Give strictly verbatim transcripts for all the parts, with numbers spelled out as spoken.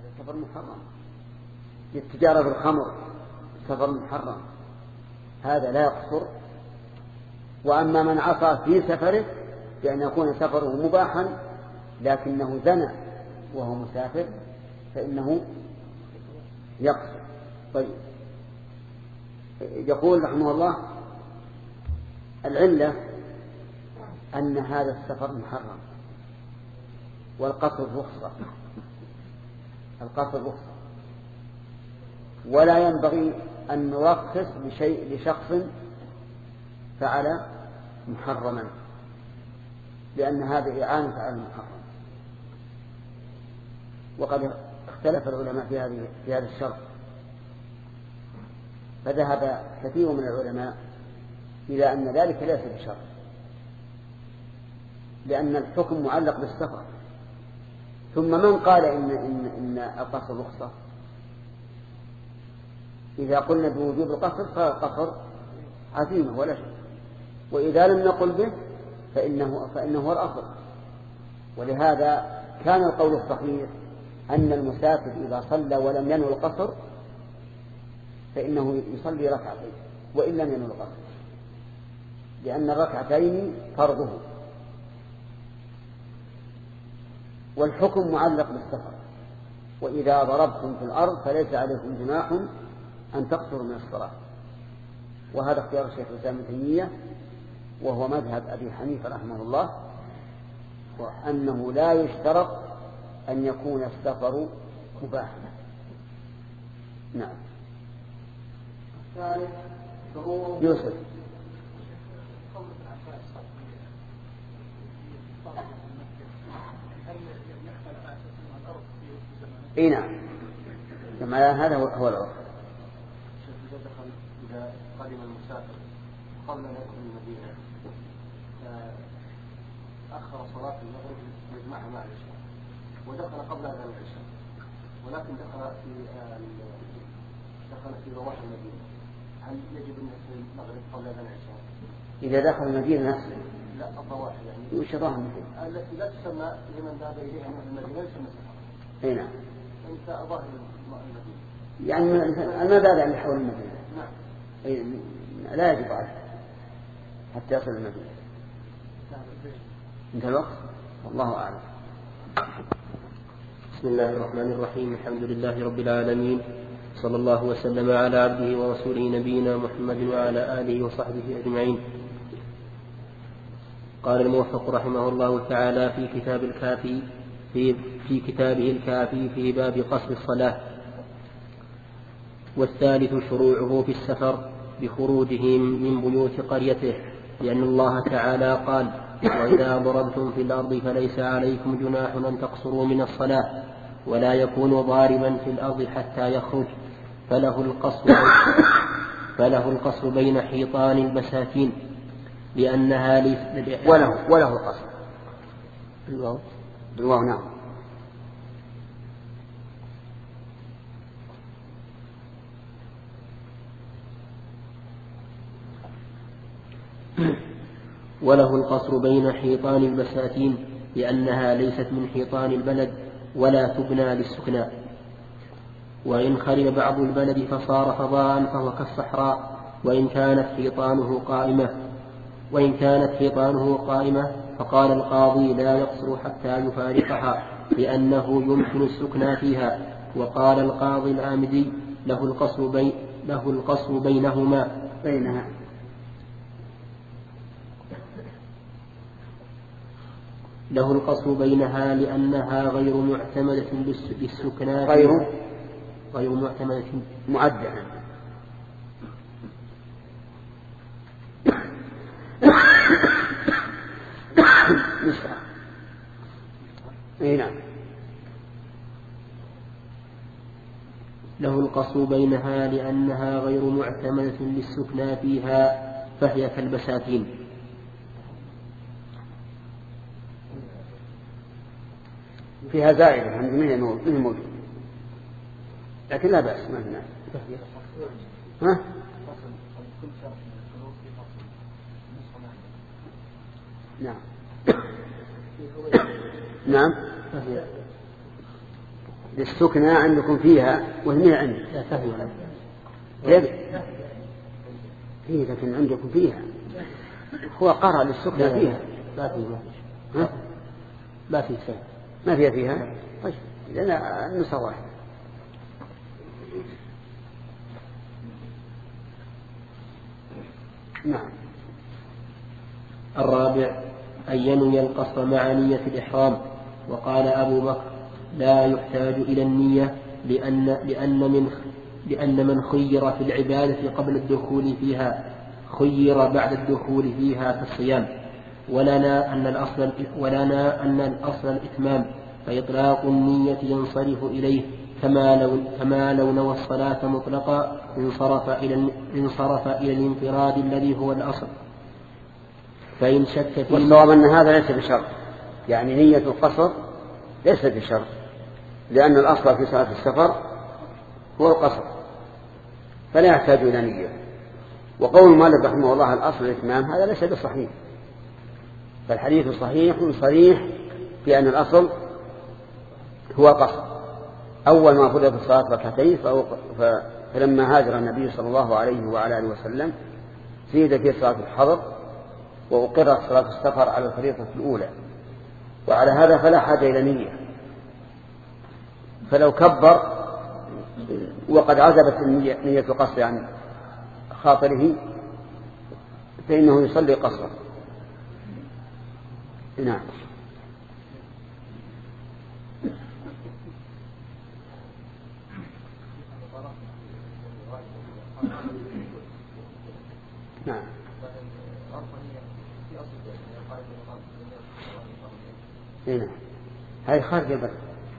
هذا سفر محرم. التجارة بالخمر سفر محرم، هذا لا يقصر. وأما من عصى في سفره بأن يكون سفره مباحا لكنه زنى وهو مسافر فإنه يقصر. طيب، يقول رحمه الله العلة أن هذا السفر محرم والقصر رخصة، القصر رخصة، ولا ينبغي أن نرخص لشيء لشخص فعل محرما، لأن هذا إعانة على المحرم. وقد اختلف العلماء في هذه في هذا الشرط، فذهب كثير من العلماء إلى أن ذلك ليس بشرط، لأن الحكم معلق بالسفر. ثم من قال إن إن إن القصر رخصة؟ إذا قلنا بوجوب القصر فالقصر عزيمة ولا شيء، وإذا لم نقل به فإنه فإنه هو الأصل. ولهذا كان القول الصحيح أن المسافر إذا صلى ولم ينوي القصر فإنه يصلي ركعتين وإن لم ينوي القصر، لأن الركعتين فرضه، والحكم معلق بالسفر. وإذا ضربتم في الأرض فليس عليكم جناح أن تقصروا من الصلاة. وهذا اختيار الشيخ الإسلام ابن تيمية، وهو مذهب أبي حنيفة رحمه الله، وأنه لا يشترط أن يكون السفر مباحا. نعم. يوسف. اي نعم، كما هذا هو العرف. إذا قدم المسافر قبل أن يدخل المدينة أخر صلاة المغرب يجمعها مع العشاء ودخل قبل أذان العشاء، ولكن دخل في دخل في رواح المدينة، هل يجب أن يصلي المغرب قبل أذان العشاء؟ إذا دخل المدينة نفسه؟ لا، الرواح يعني وش الرواح المدينة؟ التي لا تسمى لمن ذهب إليها من المدينة يسمى سفر. أي نعم. أنت ظاهر المدينة يعني المبادئ اللي حول المدينة. نعم. أي لا يجب عليه حتى يصل المدينة. انتهى الوقت، والله أعلم. بسم الله الرحمن الرحيم، الحمد لله رب العالمين، صلى الله وسلم على عبده ورسوله نبينا محمد وعلى آله وصحبه أجمعين. قال الموفق رحمه الله تعالى في كتاب الكافي في, في كتابه الكافي في باب قصر الصلاة. والثالث شروعه في السفر بخروجهم من بيوت قريته، لأن الله تعالى قال: وإذا ضربتم في الأرض فليس عليكم جناح أن تقصروا من الصلاة، ولا يكون ضاربا في الأرض حتى يخرج، فله القصر فله القصر بين حيطان البساتين، لأنها ليس وله وله القصر بالواو بالواو نعم. وله القصر بين حيطان البساتين، لأنها ليست من حيطان البلد ولا تبنى للسكنى. وإن خرب بعض البلد فصار فضاء فهو كالصحراء، وإن كانت حيطانه قائمة وإن كانت حيطانه قائمة فقال القاضي: لا يقصر حتى يفارقها، لأنه يمكن السكنى فيها. وقال القاضي العامدي: له القصر بين له القصر بينهما بينها له القصر بينها لأنها غير معتمدة للسكنى غير غير معتمدة معدة. اي نعم. له القصر بينها لأنها غير معتمدة للسكنى فيها، فهي كالبساتين. فيها زائدة عن جميع الموجود، لكن لا بأس ما هنا. ها؟ نعم. نعم. للسكنى عندكم فيها وهي عندي. لا فهم ولا كيف؟ فيه لكن عندكم فيها. هو قرأ للسكنى فيها. ما في ها؟ ما في شيء. ما فيها فيها. طيب لأن النسخة واحدة. نعم. الرابع أن ينوي القصر مع نية الإحرام. وقال أبو بكر لا يحتاج إلى النية لأن, لأن, من, لأن من خير في العبادة قبل الدخول فيها خير بعد الدخول فيها في الصيام. ولنا أن الأصل, ولنا أن الأصل الإتمام فإطلاق النية ينصرف إليه كما لو, كما لو نوى الصلاة مطلقا انصرف إلى, انصرف إلى الانفراد الذي هو الأصل. فإن شك فيه والصواب أن هذا ليس بشرط، يعني نية القصر ليس بشرط، لأن الأصل في صلاة السفر هو القصر فلا يحتاج إلى نية. وقول مالك رحمه الله الأصل الإتمام هذا ليس بصحيح، فالحديث صحيح صريح في أن الأصل هو القصر. أول ما فرض الصلاة ركعتين فلما هاجر النبي صلى الله عليه وعلى آله وسلم زيد في صلاة الحضر وأقرت صلاة السفر على الفريضة الأولى، وعلى هذا فلا حاجة إلى نية. فلو كبر وقد عزبت نية القصر عن خاطره فإنه يصلي قصرا. نعم. نعم. هنا هذه خارج البلد،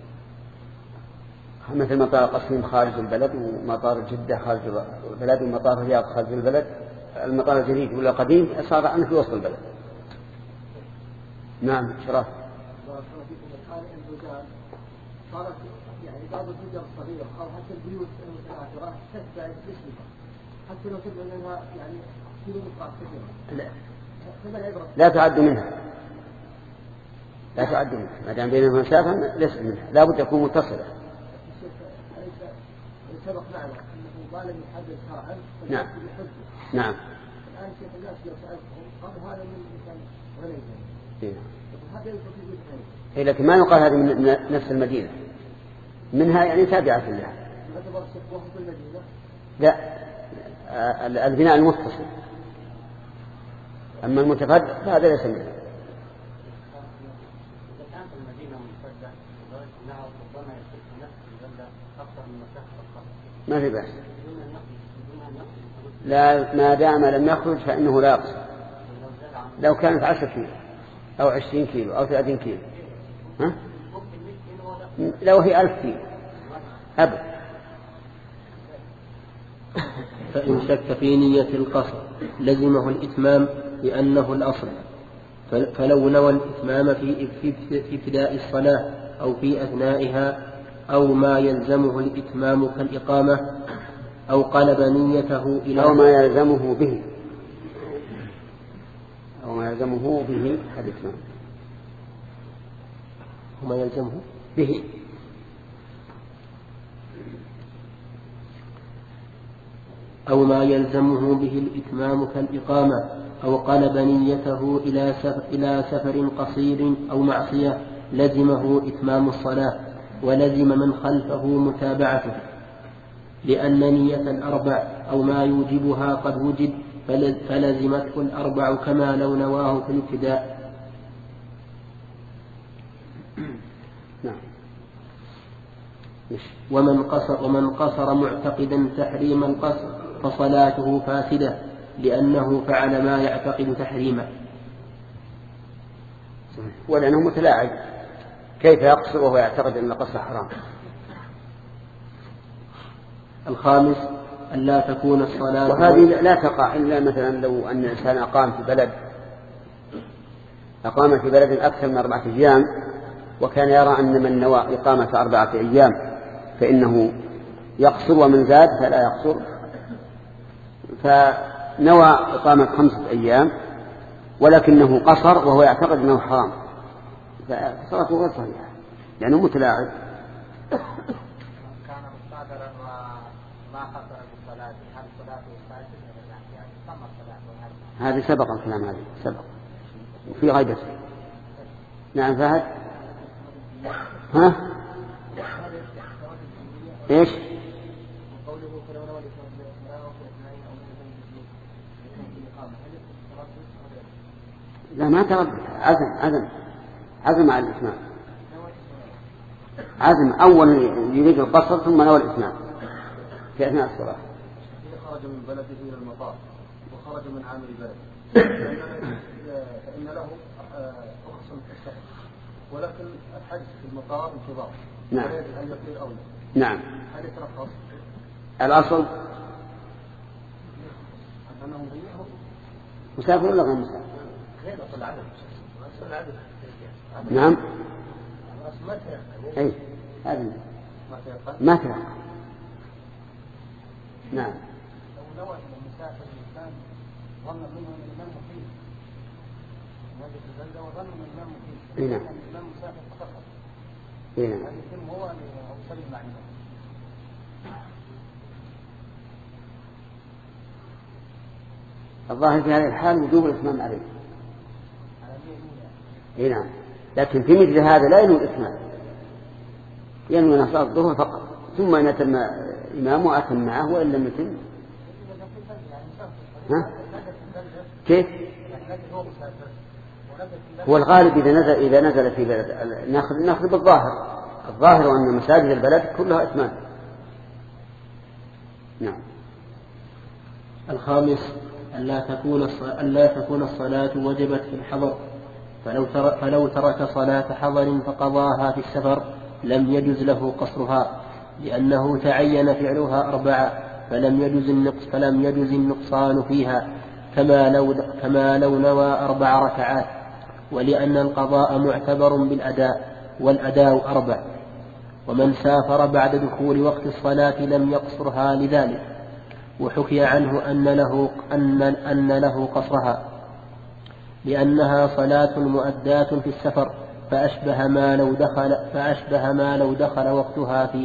مثل مطار قصيم خارج البلد ومطار جدة خارج البلد ومطار الرياض خارج البلد. المطار الجديد ولا قديم صار عنه في وسط البلد. نعم. شرف. صارت يعني بعض الدول الصغيرة أو حتى البيوت المتعاثرة تتبع باسمها حتى لو تبع منها يعني كيلو نقاط كثيرة. لا لا تعد منها، لا تعد منها ما دام بينهما مسافة ليس منها، لا بد تكون متصلة. سبق معنا أنه قال يحدد شرعا. نعم. نعم. الآن شيخ الناس لو سألتهم قال هذا من مثلا غنيمة. هذا يفضل في إيه لكن ما يقال هذه من نفس المدينة، منها يعني تابعة لها. لا البناء المتصل، أما المتفرد فهذا ليس منه. ما في بأس، لا ما دام لم يخرج فإنه لا يقصر. لو كانت عشر كيلو أو عشرين كيلو أو ثلاثين كيلو ها؟ لو هي ألف كيلو أبدا. فإن شك في نية القصر لزمه الإتمام لأنه الأصل، فلو نوى الإتمام في ابتداء الصلاة أو في أثنائها أو ما يلزمه الإتمام كالإقامة أو قلب نيته إلى أو ما يلزمه به أو ما يلزمه به الإتمام وما يلزمه به أو ما يلزمه به الإتمام كالإقامة أو قلب نيته إلى سفر, إلى سفر قصير أو معصية لزمه إتمام الصلاة ولزم من خلفه متابعته، لأن نية الأربع أو ما يوجبها قد وجد فلزمته الأربع كما لو نواه في الابتداء. ومن قصر, ومن قصر معتقدا تحريم القصر فصلاته فاسدة لأنه فعل ما يعتقد تحريمه. ولأنه متلاعب، كيف يقصر وهو يعتقد أن القصر حرام؟ الخامس أن لا تكون الصلاة، وهذه لا تقع إلا مثلا لو أن الإنسان أقام في بلد أقام في بلد أكثر من أربعة أيام وكان يرى أن من نوى إقامة أربعة أيام فإنه يقصر ومن زاد فلا يقصر، فنوى إقامة خمسة أيام ولكنه قصر وهو يعتقد أنه حرام فصلاته غير صحيحة لأنه متلاعب. مثلا ما حصل بالصلاة هل صلاته فاسدة يعني تم الصلاة؟ هذه سبق الكلام، هذه سبق وفي غيبة. نعم فهد. ها ايش؟ لا ما تردد، عزم عزم عزم على الإسلام، عزم أول يريد القصر ثم نوى الإسلام في أثناء الصلاة. خرج من بلده إلى المطار وخرج من عامل بلده فإن له رخص في السفر، ولكن الحج في المطار انتظار. نعم. أن يقيل أولى. نعم. هل يترخص؟ الأصل أنه مسافر ولا غير مسافر؟ غير أصل العدد. أصل العدد. نعم. الأصل ما تيقن. أي هذا ما تيقن. ما تيقن. نعم. لو نوى المسافر الإنسان ظن منه أن الإمام مقيم، وجد البلدة وظن أن الإمام مقيم، نعم. أن الإمام مسافر فقط. نعم. هذا يتم هو أن يصلي مع الإمام. الظاهر في هذه الحال وجوب الإتمام عليه. اي نعم، لكن في مثل هذا لا ينوي الإتمام، ينوي صلاة الظهر فقط، ثم إن أتم إمامه أتم معه وإن لم يتم. ها؟ كيف؟ هو الغالب إذا نزل إذا نزل في بلد ناخذ ناخذ بالظاهر، الظاهر أن مساجد البلد كلها إتمام. نعم. الخامس ألا تكون ألا تكون الصلاة وجبت في الحضر، فلو ترك فلو ترك صلاة حضر فقضاها في السفر لم يجز له قصرها، لأنه تعين فعلها أربعة فلم يجز النقص فلم يجز النقصان فيها، كما لو كما لو نوى أربع ركعات، ولأن القضاء معتبر بالأداء والأداء أربع. ومن سافر بعد دخول وقت الصلاة لم يقصرها لذلك، وحكي عنه أن له أن أن له قصرها لأنها صلاة مؤداة في السفر، فأشبه ما لو دخل فأشبه ما لو دخل وقتها فيه.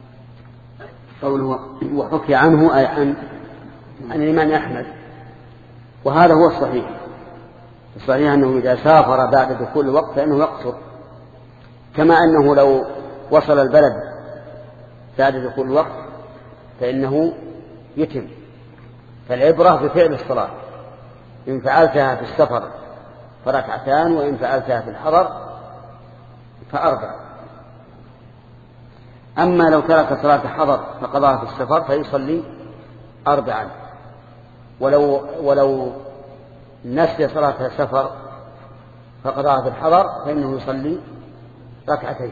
قوله وحكي عنه أي عن عن الإمام أحمد، وهذا هو الصحيح. الصحيح أنه إذا سافر بعد دخول الوقت فإنه يقصر، كما أنه لو وصل البلد بعد دخول الوقت فإنه يتم. فالعبرة بفعل الصلاة، إن فعلتها في السفر فركعتان، وإن فعلتها في الحضر فأربع. أما لو ترك صلاة حضر فقضاها في السفر فيصلي أربعا، ولو ولو نسي صلاة سفر فقضاها في الحضر فإنه يصلي ركعتين،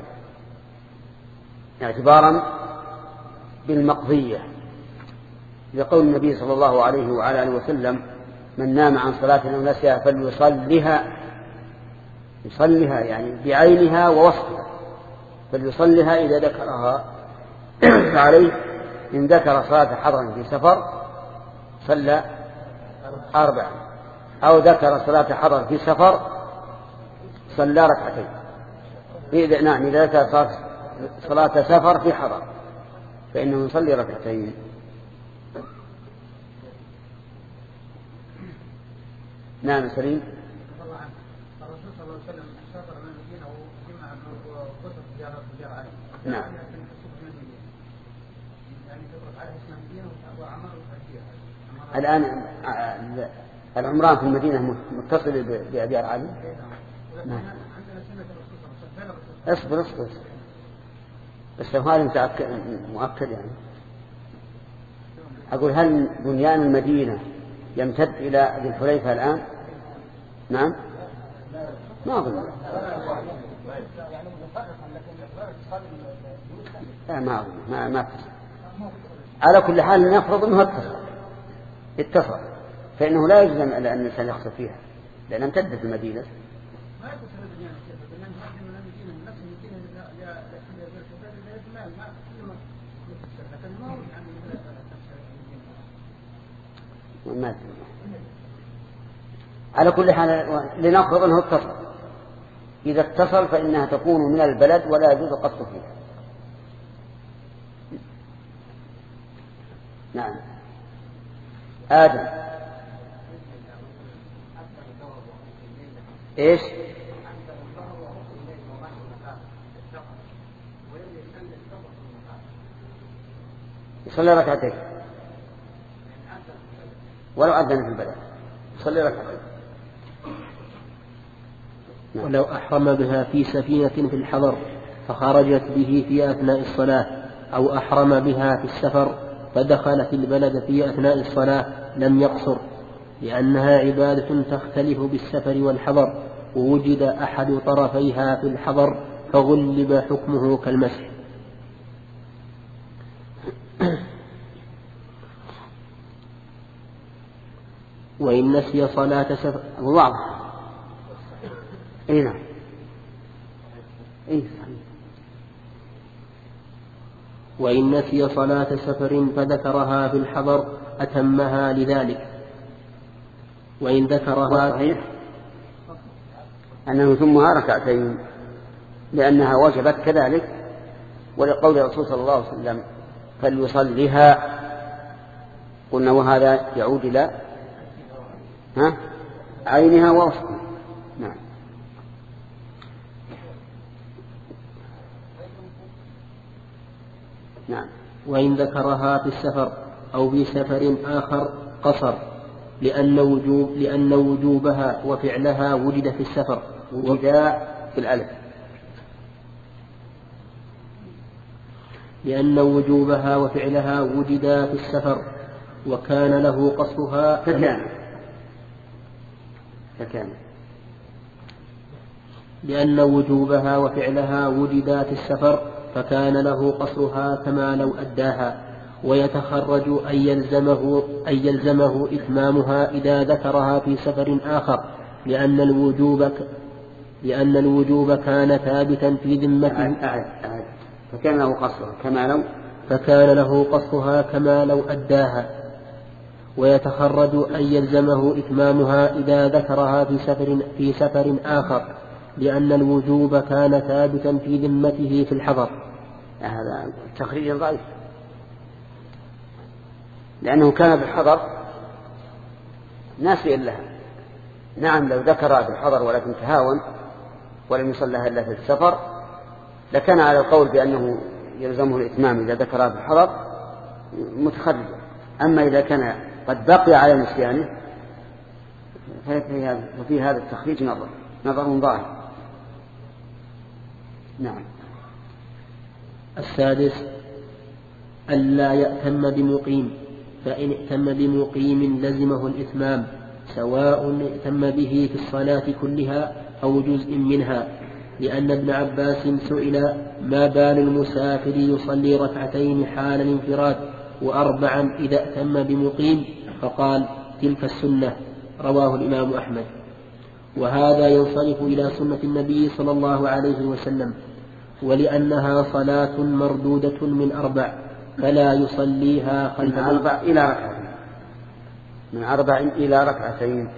اعتبارا بالمقضية، لقول النبي صلى الله عليه وعلى آله وسلم: من نام عن صلاة أو نسيها فليصلها، يصلها يعني بعينها ووصفها، فليصلها إذا ذكرها. فعليه إن ذكر صلاة حضر في سفر صلى أربعة، أو ذكر صلاة حضر في سفر صلى ركعتين. إذا نعم إذا ذكر صلاة سفر في حضر فإنه يصلي ركعتين. نعم سليم. الرسول صلى الله عليه وسلم سافر من المدينة وجمع وقصر زيارة زيارة عليه. نعم. يعني تطرق عليه اسم المدينة وعمر فيها. الآن العمران في المدينة متصل بأبيار علي. نعم. اصبر اصبر بس هذا مؤكد يعني. أقول هل بنيان المدينة يمتد إلى ذي الحليفة الآن؟ نعم ما أظن. لا ما أظن ما ما اتصل. على كل حال نفرض أنه اتصل اتصل فإنه لا يجزم على أن الإنسان يخسر فيها لأن امتدت المدينة. ما على كل حال لنفرض أنه اتصل. إذا اتصل فإنها تكون من البلد ولا يجوز القصد فيها. نعم. آدم إيش؟ يصلي ركعتين ولو أذن في البلد يصلي ركعتين. ولو أحرم بها في سفينة في الحضر فخرجت به في أثناء الصلاة أو أحرم بها في السفر فدخل في البلد في أثناء الصلاة لم يقصر، لأنها عبادة تختلف بالسفر والحضر، ووجد أحد طرفيها في الحضر فغلب حكمه كالمسح. وإن نسي صلاة سفر واضح. إيه نعم. إيه صحيح. وإن نسي صلاة سفر فذكرها في الحضر أتمها لذلك. وإن ذكرها صحيح أنه ثمها ركعتين لأنها وجبت كذلك، ولقول الرسول صلى الله عليه وسلم فليصليها، قلنا وهذا يعود إلى ها عينها ووسطها. نعم. نعم. وإن ذكرها في السفر أو في سفر آخر قصر، لأن وجوب لأن وجوبها وفعلها وجد في السفر. وجد في الألف. لأن وجوبها وفعلها وجد في السفر وكان له قصرها فكان فكان لأن وجوبها وفعلها وجد في السفر فكان له قصرها كما لو أداها، ويتخرج أن يلزمه, أن يلزمه إتمامها إذا ذكرها في سفر آخر، لأن الوجوب لأن الوجوب كان ثابتا في ذمته. أعد أعد فكان له قصرها كما لو فكان له قصرها كما لو أداها، ويتخرج أن يلزمه إتمامها إذا ذكرها في سفر في سفر آخر، لأن الوجوب كان ثابتا في ذمته في الحضر. هذا تخريج ضعيف، لأنه كان بالحضر ناسيا لها. نعم لو ذكرها في الحضر ولكن تهاون ولم يصلها إلا في السفر لكان على القول بأنه يلزمه الإتمام إذا ذكرها في الحضر متخرجا. أما إذا كان قد بقي على نسيانه ففي هذا التخريج نظر نظر ظاهر. نعم. السادس ألا يأتم بمقيم، فإن ائتم بمقيم لزمه الإتمام سواء ائتم به في الصلاة كلها أو جزء منها، لأن ابن عباس سئل ما بال المسافر يصلي ركعتين حال الانفراد وأربعا إذا ائتم بمقيم، فقال تلك السنة. رواه الإمام أحمد. وهذا ينصرف إلى سنة النبي صلى الله عليه وسلم، ولأنها صلاة مردودة من أربع فلا يصليها خلف من أربع إلى ركعتين من أربع إلى ركعتين.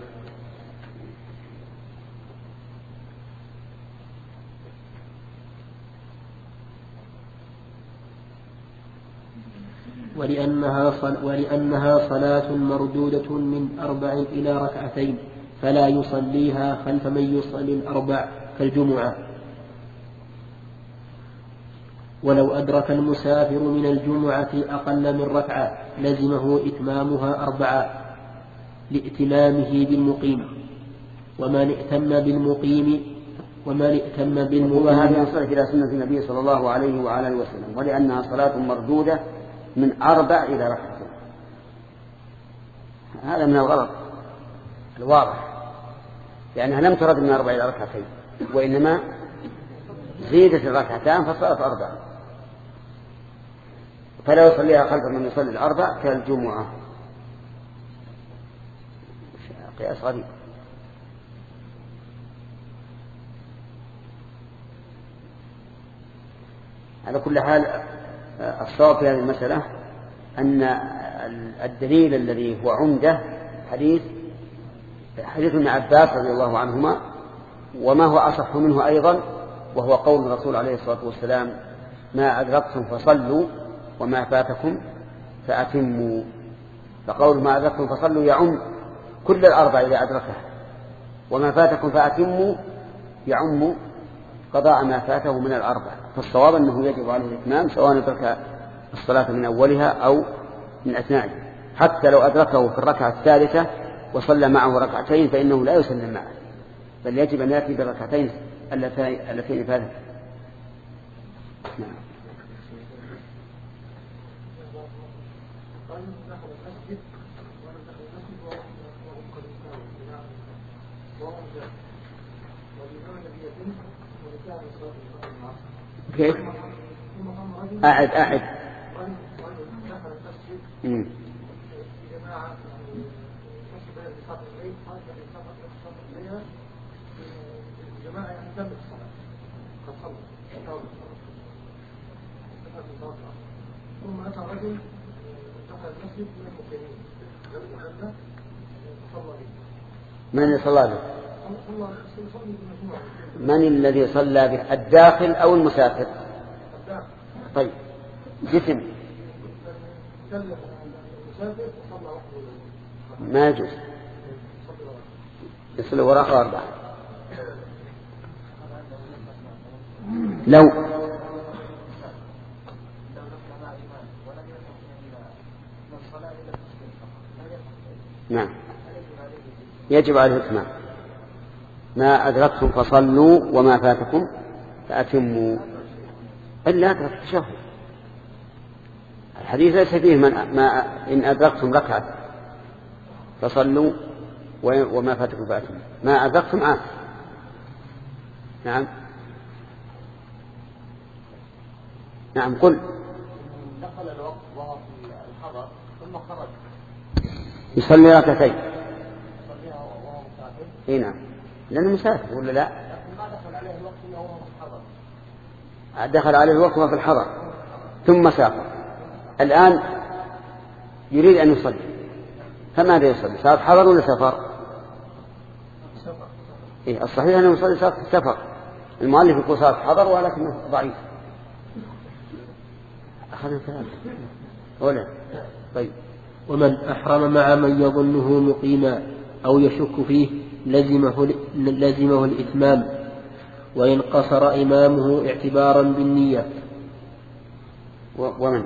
ولأنها, صل... ولأنها صلاة مردودة من أربع إلى ركعتين فلا يصليها خلف من يصلي الأربع كالجمعة. ولو أدرك المسافر من الجمعة أقل من ركعة لزمه إتمامها أربعة لائتمامه بالمقيم. ومن ائتم بالمقيم ومن ائتم بالمقيم وهذا ينصرف إلى سنة النبي صلى الله عليه وعلى آله وسلم، ولأنها صلاة مردودة من أربع إلى ركعتين. هذا من الغلط الواضح، لأنها لم ترد من أربع إلى ركعتين، وإنما زيدت الركعتان فصارت أربع، فلا يصليها خلف من يصلي الأربع كالجمعة. قياس غريب. على كل حال الصواب في هذه المسألة أن الدليل الذي هو عمده حديث حديث ابن عباس رضي الله عنهما، وما هو أصح منه أيضا وهو قول الرسول عليه الصلاة والسلام ما أدركتم فصلوا وما فاتكم فأتموا. فقول ما أدركتم فصلوا يعم كل الأربع إذا أدركها، وما فاتكم فأتموا يعم قضاء ما فاته من الأربع. فالصواب أنه يجب عليه الإتمام سواء أدرك الصلاة من أولها أو من أثنائها، حتى لو أدركه في الركعة الثالثة وصلى معه ركعتين فإنه لا يسلم معه، بل يجب أن يأتي بالركعتين اللتين فاتت. نعم. كيف؟ أعد أعد مم. ثم أتى رجل دخل المسجد من المقيمين من صلى به؟ من الذي صلى به؟ الداخل أو المسافر؟ طيب جسم ما يجوز يصلي وراء أربعة. لو نعم يجب عليه الإتمام. ما أدركتم فصلوا وما فاتكم فأتموا، إلا أدرك التشهد. الحديث ليس فيه من ما إن أدركتم ركعة فصلوا وما فاتكم فأتموا، ما أدركتم عاد. نعم نعم قل. دخل الوقت وهو في الحضر ثم خرج يصلي ركعتين. اي نعم لأنه مسافر ولا لا؟ ما دخل عليه الوقت وهو في الحضر. دخل عليه الوقت وهو في الحضر ثم سافر. الآن يريد أن يصلي، فماذا يصلي؟ صار حضر ولا سفر؟ سفر. إيه الصحيح أنه يصلي صار في السفر. المؤلف يقول صار حضر ولكنه ضعيف. أخذنا ثلاثة ولا طيب. ومن أحرم مع من يظنه مقيما أو يشك فيه لزمه, لزمه الإتمام، وإن قصر إمامه اعتبارا بالنية. ومن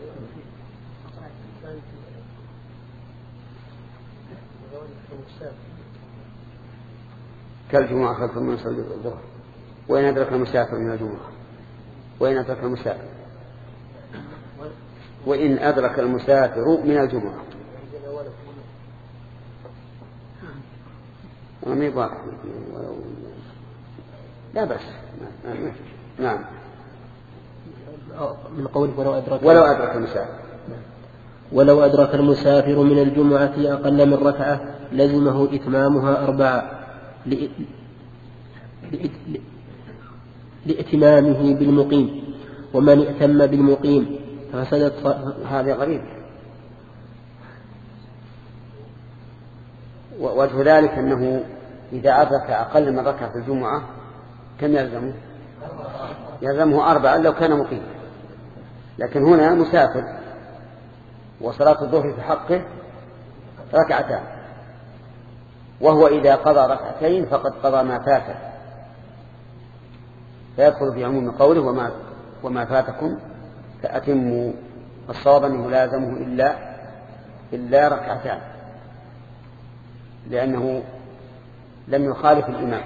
كالجمعة خلف من يصلي الظهر، وإن أدرك المسافر من الجمعة، وإن أدرك المسافر وإن أدرك المسافر من الجمعة. وما يبغى لا بس. نعم من قوله ولو أدرك ولو أدرك المسافر ولو أدرك المسافر من الجمعة أقل من ركعة لزمه إتمامها أربعة لإتمامه بالمقيم، ومن ائتم بالمقيم ففسدت. هذا غريب. ووجه ذلك أنه إذا أدرك أقل من ركعة في الجمعة كم يلزمه؟ يلزمه أربعة لو كان مقيم، لكن هنا مسافر وصلاة الظهر في حقه ركعتان، وهو إذا قضى ركعتين فقد قضى ما فاته، فيدخل في عموم قوله وما, وما فاتكم فأتموا. الصواب أنه لازمه إلا إلا ركعتان، لأنه لم يخالف الإمام.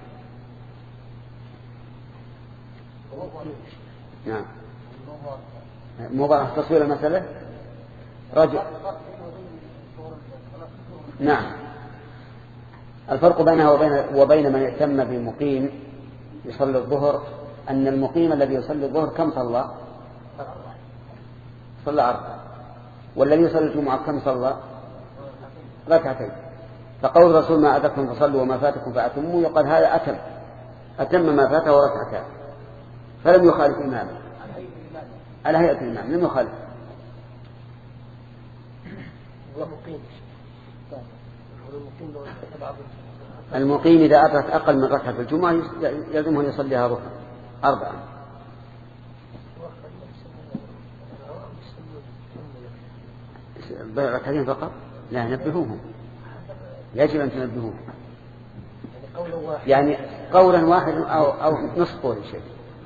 نعم مبارح تصوير المسألة رجل. نعم الفرق بينها وبين, وبين من يهتم بمقيم يصلي الظهر أن المقيم الذي يصلي الظهر كم صلى؟ صلى أربعة، والذي يصلي الجمعة كم صلى؟ ركعتين. فقول الرسول ما أدركتم فصلوا وما فاتكم فأتموا يقال هذا أتم أتم ما فاته وركعتان، فلم يخالف إمامه على هيئة الإمام، لم يخالف. المقيم إذا أدرك أقل من ركعة في الجمعة يلزمه أن يصليها ظهرا أربعة. ركعتين فقط؟ لا، نبهوهم، يجب أن تنبهوهم. يعني قولا واحد أو, أو نصف قول شيء.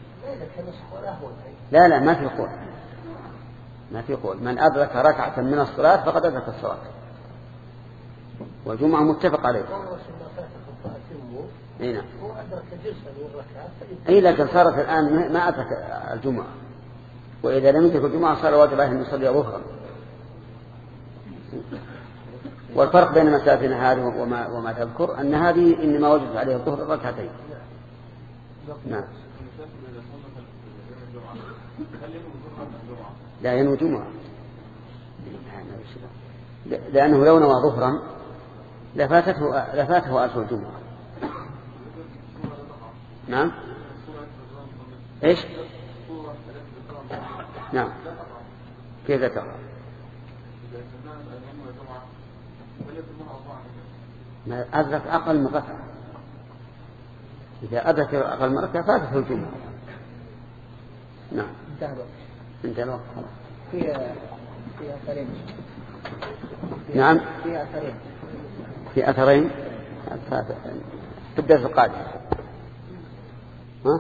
لا لا ما في قول، ما في قول. من أدرك ركعة من الصلاة فقد أدرك الصلاة، والجمعة متفق عليه. اي نعم. اي لكن صارت الآن ما أدرك الجمعة، وإذا لم يدرك الجمعة صار واجب عليه أن يصلي ظهرا. والفرق بين مسافنا هذه وما, وما تذكر أن هذه إنما وجدت عليها الظهر ركعتين. نعم. لا ينوي جمعة، لأنه لو نوى ظهرا لفاته لفاته أصل الجمعة. نعم. إيش؟ نعم. كيف تقرأ؟ ما أدرك أقل من ركعة. إذا أدرك أقل من ركعة فاتته الجمعة. نعم. انتهى الوقت. في في أثرين. نعم. في أثرين. في أثرين. في الدرس القادم. ها؟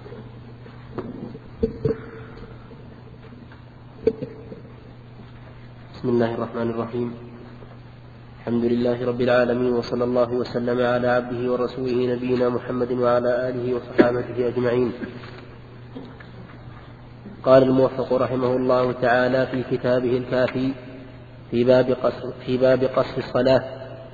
بسم الله الرحمن الرحيم. الحمد لله رب العالمين، وصلى الله وسلم على عبده ورسوله نبينا محمد وعلى آله وصحابته أجمعين. قال الموفق رحمه الله تعالى في كتابه الكافي في باب قصر في باب قصر الصلاة: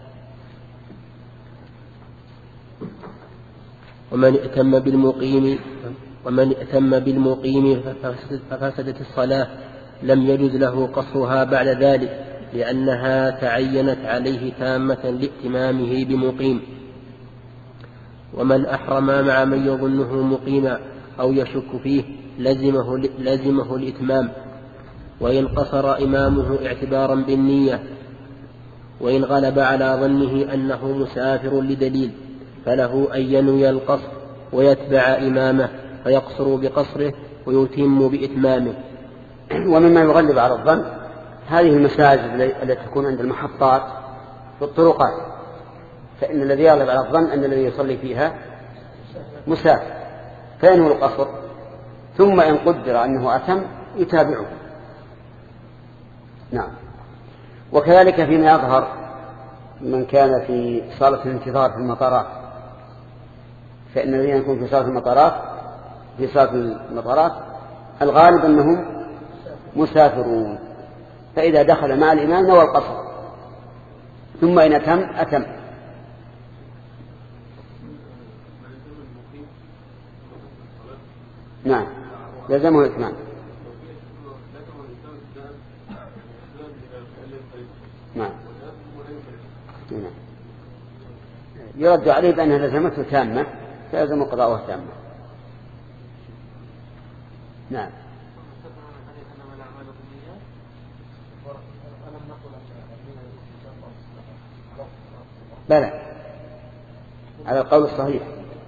ومن ائتم بالمقيم ومن ائتم بالمقيم ففسدت الصلاة لم يجز له قصرها بعد ذلك، لأنها تعينت عليه تامة لائتمامه بمقيم. ومن أحرم مع من يظنه مقيما أو يشك فيه لزمه, لزمه الإتمام، وإن قصر إمامه اعتبارا بالنية، وإن غلب على ظنه أنه مسافر لدليل فله أن ينوي القصر ويتبع إمامه فيقصر بقصره ويتم بإتمامه. ومما يغلب على الظن هذه المساجد التي تكون عند المحطات في الطرقات، فإن الذي يغلب على الظن أن الذي يصلي فيها مسافر فينوي القصر، ثم إن قدر أنه أتم يتابعه. نعم. وكذلك فيما يظهر من كان في صالة الانتظار في المطارات، فإن الذين يكون في صالة المطارات في صالة المطارات الغالب أنهم مسافرون، فإذا دخل مع الإمام نوى القصر، ثم إن أتم أتم. نعم لزمه الإتمام. نعم. نعم. يرد عليه بأنها لزمته تامة فيلزم قضاءه تامة. نعم. بلى على القول الصحيح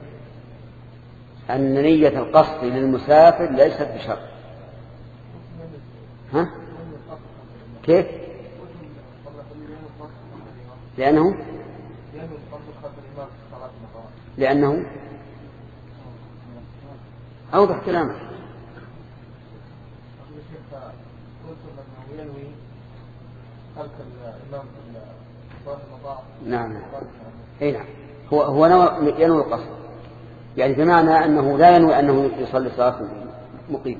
أن نية القصد للمسافر ليست بشرط. ها؟ كيف؟ لأنه لأنه أوضح كلامه. نعم. اي نعم. هو هو ينوي القصد، يعني بمعنى أنه لا ينوي أنه يصلي صلاة مقيم.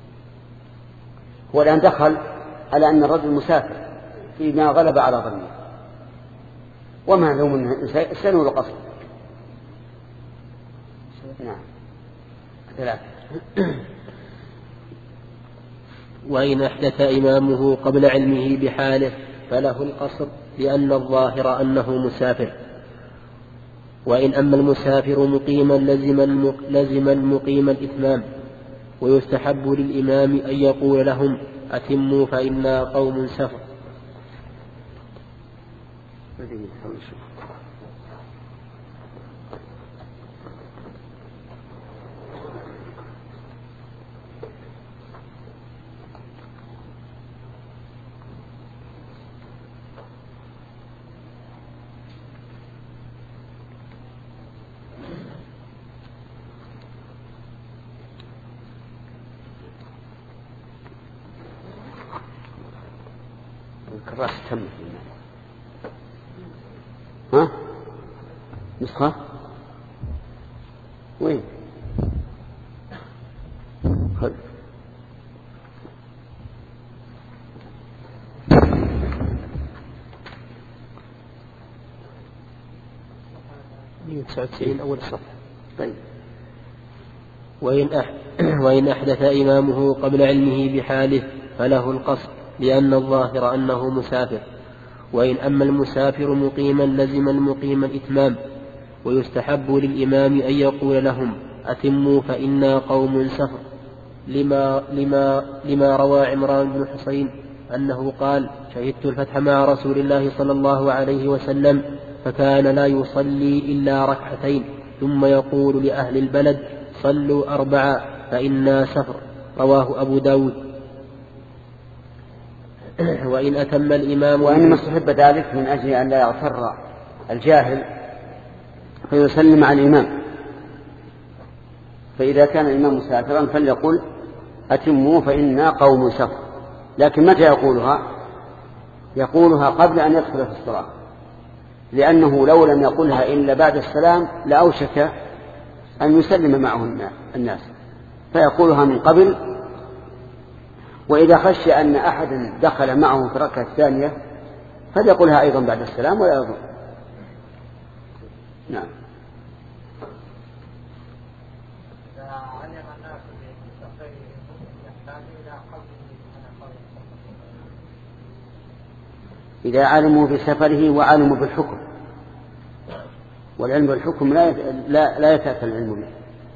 هو الآن دخل على أن الرجل مسافر فيما غلب على ظنه، وما له من سنوي القصد. نعم. ثلاثة. وإن أحدث إمامه قبل علمه بحاله فله القصر، لأن الظاهر أنه مسافر. وإن أما المسافر مقيما لزم, لزم المقيم الإتمام، ويستحب للإمام أن يقول لهم أتموا فإنا قوم سفر. الكراس تم. ها نسخة وين خل مئة وتسعة وتسعين أول الصفحة. طيب. وإن, أح... وإن أحدث إمامه قبل علمه بحاله فله القصر لأن الظاهر أنه مسافر. وإن أما المسافر مقيما لزم المقيم الإتمام. ويستحب للإمام أن يقول لهم أتموا فإنا قوم سفر لما, لما, لما روى عمران بن حسين أنه قال شهدت الفتح مع رسول الله صلى الله عليه وسلم فكان لا يصلي إلا ركعتين ثم يقول لأهل البلد صلوا أربعة فإنا سفر. رواه أبو داود. وإن أتم الإمام وإنما استحب ذلك من أجل أن لا يغتر الجاهل فيسلم على الإمام. فإذا كان الإمام مسافرا فليقل أتموا فإنا قوم سفر. لكن متى يقولها؟ يقولها قبل أن يدخل في الصلاة، لأنه لو لم يقلها إلا بعد السلام لأوشك أن يسلم معه الناس، فيقولها من قبل. وإذا خشي أن أحد دخل معه في الركعة الثانية فليقلها أيضا بعد السلام ولا يضر. نعم. إذا علموا بسفره وعلموا بالحكم، والعلم بالحكم لا لا لا يتأتى العلم به.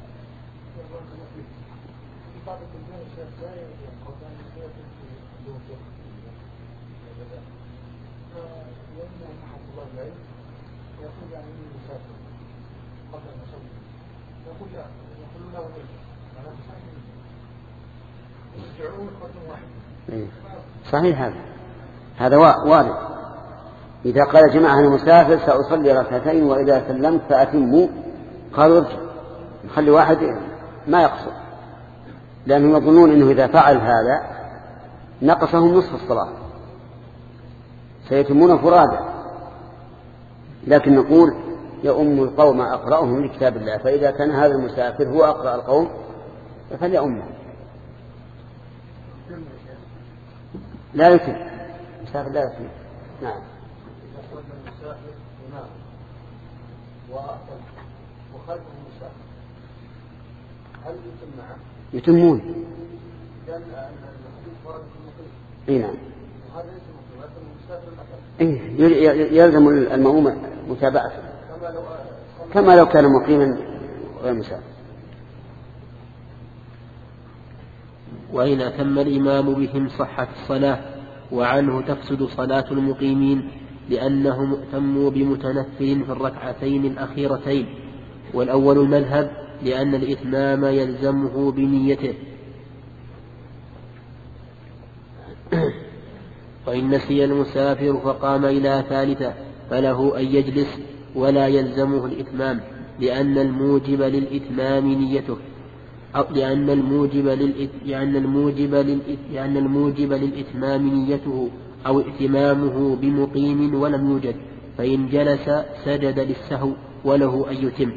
صحيح هذا هذا وارد. إذا قال جماعة المسافر سأصلي ركعتين وإذا سلمت فأتموا قالوا ارجع، نخلي واحد ما يقصر، لأنهم يظنون أنه إذا فعل هذا نقصهم نصف الصلاة سيتمون فرادى. لكن نقول يؤم القوم أقرأهم لكتاب الله، فإذا كان هذا المسافر هو أقرأ القوم فليؤمه. لا يتم مسافر لا يتم. نعم. يتمون. اي نعم. يلزم المأموم متابعته كما لو كان مقيما غير مسافر. وإن أتم الإمام بهم صحت الصلاة، وعنه تفسد صلاة المقيمين لأنهم ائتموا بمتنفل في الركعتين الأخيرتين. والأول المذهب لأن الإتمام يلزمه بنيته. وإن نسي المسافر فقام إلى ثالثة فله أن يجلس ولا يلزمه الإتمام، لأن الموجب للإتمام نيته، أو لأن الموجب لأن الموجب لأن الموجب للإتمام نيته أو ائتمامه بمقيم ولم يوجد، فإن جلس سجد للسهو وله أن يتم.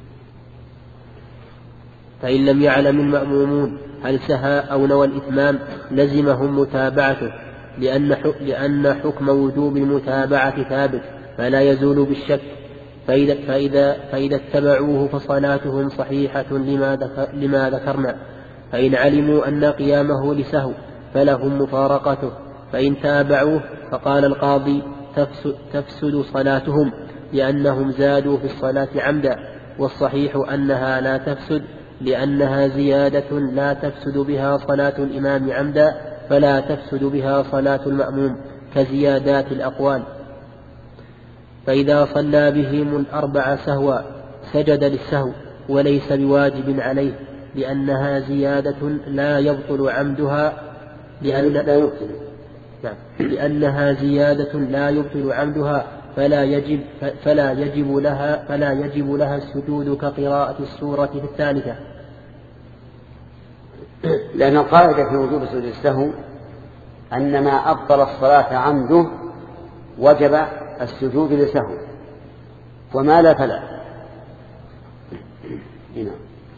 فإن لم يعلم المأمومون هل سهى أو نوى الإتمام لزمهم متابعته، لأن لأن حكم وجوب المتابعة ثابت فلا يزول بالشك. فإذا, فإذا, فإذا اتبعوه فصلاتهم صحيحة لما, ذكر لما ذكرنا. فإن علموا أن قيامه لسهو فلهم مفارقته. فإن تابعوه فقال القاضي تفسد, تفسد صلاتهم لأنهم زادوا في الصلاة عمدا، والصحيح أنها لا تفسد لأنها زيادة لا تفسد بها صلاة الإمام عمدا، فلا تفسد بها صلاة المأموم كزيادات الأقوال. فإذا صلى بهم الأربع سهوا سجد للسهو وليس بواجب عليه، لأنها زيادة لا يبطل عمدها لأن لا يبطل. نعم. لأنها زيادة لا يبطل عمدها فلا يجب فلا يجب لها فلا يجب لها السجود كقراءة السورة في الثالثة. لأن القاعدة في وجوب سجود السهو أن ما أبطل الصلاة عمده وجب السجود لسهو، وما لا فلا. هنا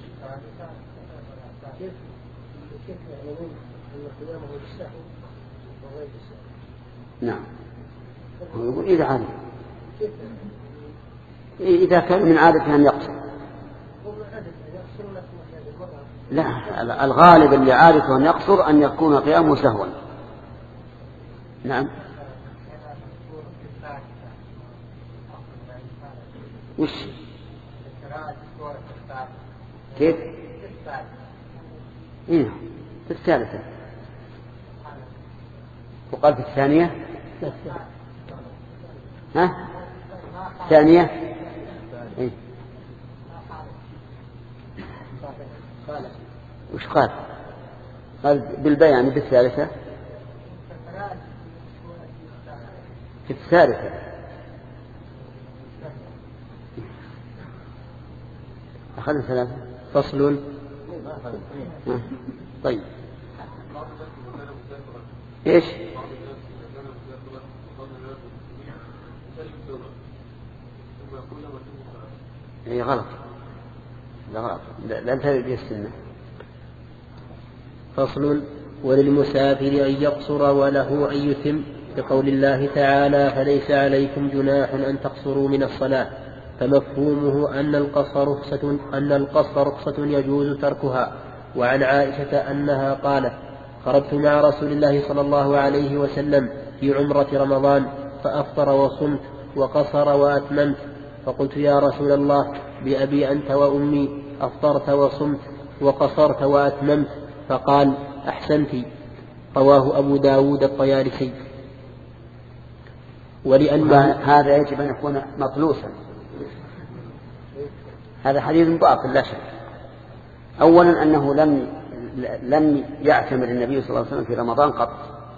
نعم، هو يقول إذا عادة، إذا كان من عادته أن يقصر. لا، الغالب اللي عادته أن يقصر أن يكون قيامه سهوا. نعم. وش كيف؟ إيه في الثالثة، وقال في الثانية. ها الثانية إيه؟ وش قال؟ قال بالبيان بالثالثة، في الثالثة. أخذنا ثلاثة. فصل. طيب إيش؟ إيه غلط، لا غلط، لا ترد السنة. فصل. وللمسافر أن يقصر وله أن يتم، بقول الله تعالى: فليس عليكم جناح أن تقصروا من الصلاة، فمفهومه أن القصر رخصة أن القصر رخصة يجوز تركها. وعن عائشة أنها قالت: خرجت مع رسول الله صلى الله عليه وسلم في عمرة رمضان فأفطر وصمت وقصر وأتممت، فقلت: يا رسول الله، بأبي أنت وأمي، أفطرت وصمت وقصرت وأتممت؟ فقال: أحسنت. رواه أبو داود الطيالسي. ولأن هذا يجب أن يكون مطلوسا، هذا حديث باطل لا شك. أولا أنه لم لم يعتمر النبي صلى الله عليه وسلم في رمضان قط،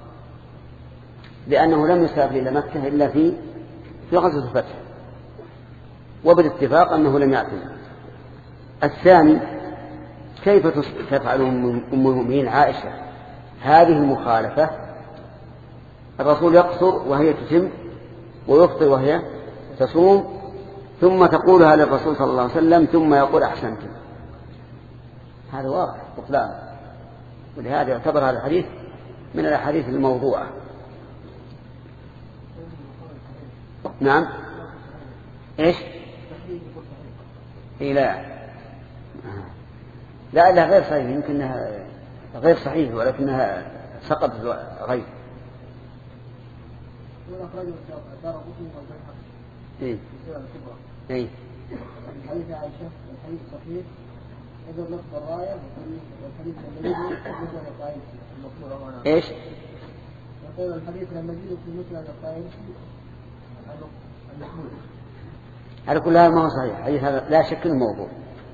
لأنه لم يسافر إلى مكة إلا في في غزوة الفتح، وبالاتفاق أنه لم يعتمر. الثاني، كيف تفعل أم المؤمنين عائشة هذه المخالفة؟ الرسول يقصر وهي تتم، ويفطر وهي تصوم، ثم تقولها للرسول صلى الله عليه وسلم، ثم يقول: أحسنت. هذا واضح بطلان، ولهذا يعتبر هذا الحديث من الأحاديث الموضوعة. نعم. إيش؟ إيه لا لا لا غير صحيح، يمكنها غير صحيح ولكنها سقط غير. إيه إيه حديث عائشة الحديث صحيح، إذا نصب الراية والحديث الذي مثل القائل إيش؟ يقول الحديث المزيد في مثل القائل المحمود. على كل هذا ما هو صحيح، حديث هذا لا شك انه موضوع.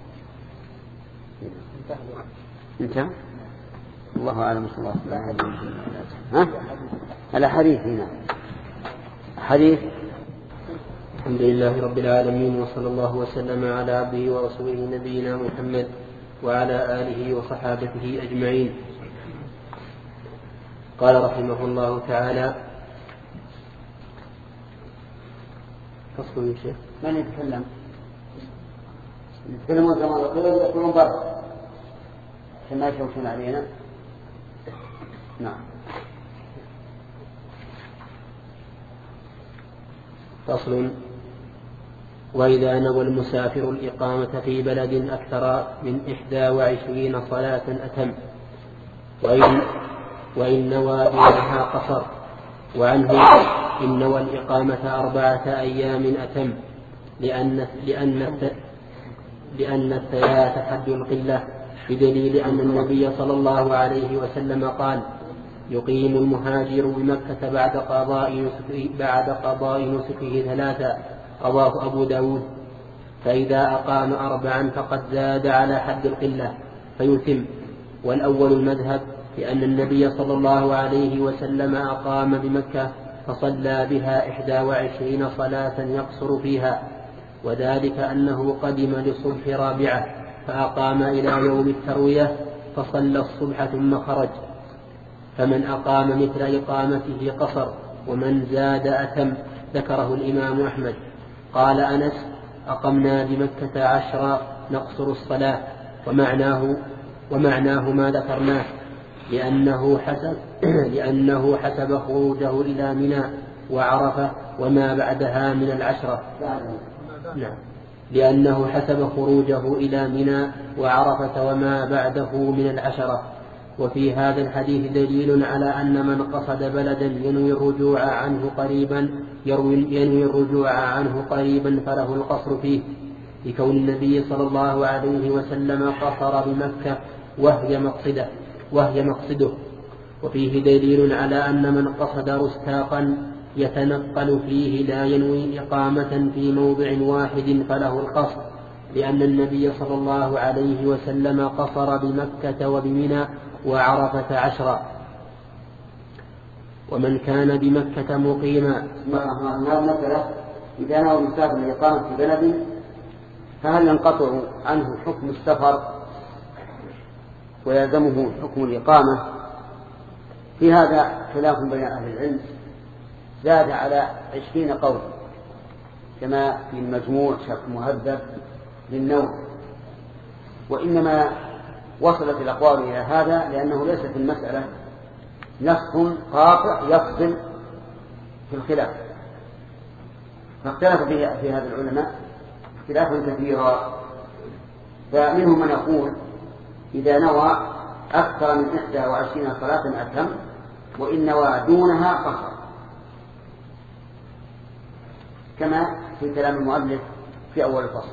انتهى. الله أعلم. صلى الله عليه وسلم. ها الحديث هنا حديث. الحمد لله رب العالمين، وصلى الله وسلم على عبده ورسوله نبينا محمد وعلى آله وصحابته أجمعين. قال رحمه الله تعالى: فصل يا شيخ. من يتكلم؟ يتكلمون كما يقولون يقولون برا عشان ما يشوشون علينا. نعم. فصل. وإذا نوى المسافر الإقامة في بلد أكثر من إحدى وعشرين صلاة أتم، وإن, وإن نوى دونها قصر. وعنه: إن نوى الإقامة أربعة أيام أتم، لأن لأن لأن الثلاث حد القلة، بدليل أن النبي صلى الله عليه وسلم قال: يقيم المهاجر بمكة بعد قضاء نسكه, بعد قضاء نسكه ثلاثة. رواه أبو داود. فإذا أقام أربعا فقد زاد على حد القلة فيتم. والأول المذهب، لأن النبي صلى الله عليه وسلم أقام بمكة فصلى بها إحدى وعشرين صلاة يقصر فيها، وذلك أنه قدم للصبح رابعة فأقام إلى يوم التروية فصلى الصبح ثم خرج. فمن أقام مثل إقامته قصر، ومن زاد أتم. ذكره الإمام أحمد. قال أنس: أقمنا بمكة عشرا نقصر الصلاة، ومعناه, ومعناه ما ذكرناه، لأنه حسب, لأنه حسب خروجه إلى منى وعرفة وما بعدها من العشرة. نعم. لأنه حسب خروجه إلى منى وعرفة وما بعده من العشرة. وفي هذا الحديث دليل على أن من قصد بلدا ينوي الرجوع عنه قريبا ينوي الرجوع عنه قريبا فله القصر فيه، لكون النبي صلى الله عليه وسلم قصر بمكة وهي مقصده, وهي مقصده. وفيه دليل على أن من قصد رستاقا يتنقل فيه لا ينوي إقامة في موضع واحد فله القصر، لأن النبي صلى الله عليه وسلم قصر بمكة وبمنى وعرفة عشرا. ومن كان بمكة مقيما. مثلا إذا نوى المسافر الإقامة في بلد فهل ينقطع عنه حكم السفر ويلزمه حكم الإقامة؟ في هذا خلاف بين أهل العلم، زاد على عشرين قول كما في المجموع شرح مهذب للنووي. وإنما وصلت الأقوال إلى هذا لأنه ليس في المسألة نص قاطع يفصل في الخلاف، فاختلف في هذا العلماء اختلافا كثيرا. فمنهم من يقول إذا نوى أكثر من إحدى وعشرين صلاة أتم، وإن نوى دونها قصر، كما في كلام المؤلف في أول الفصل.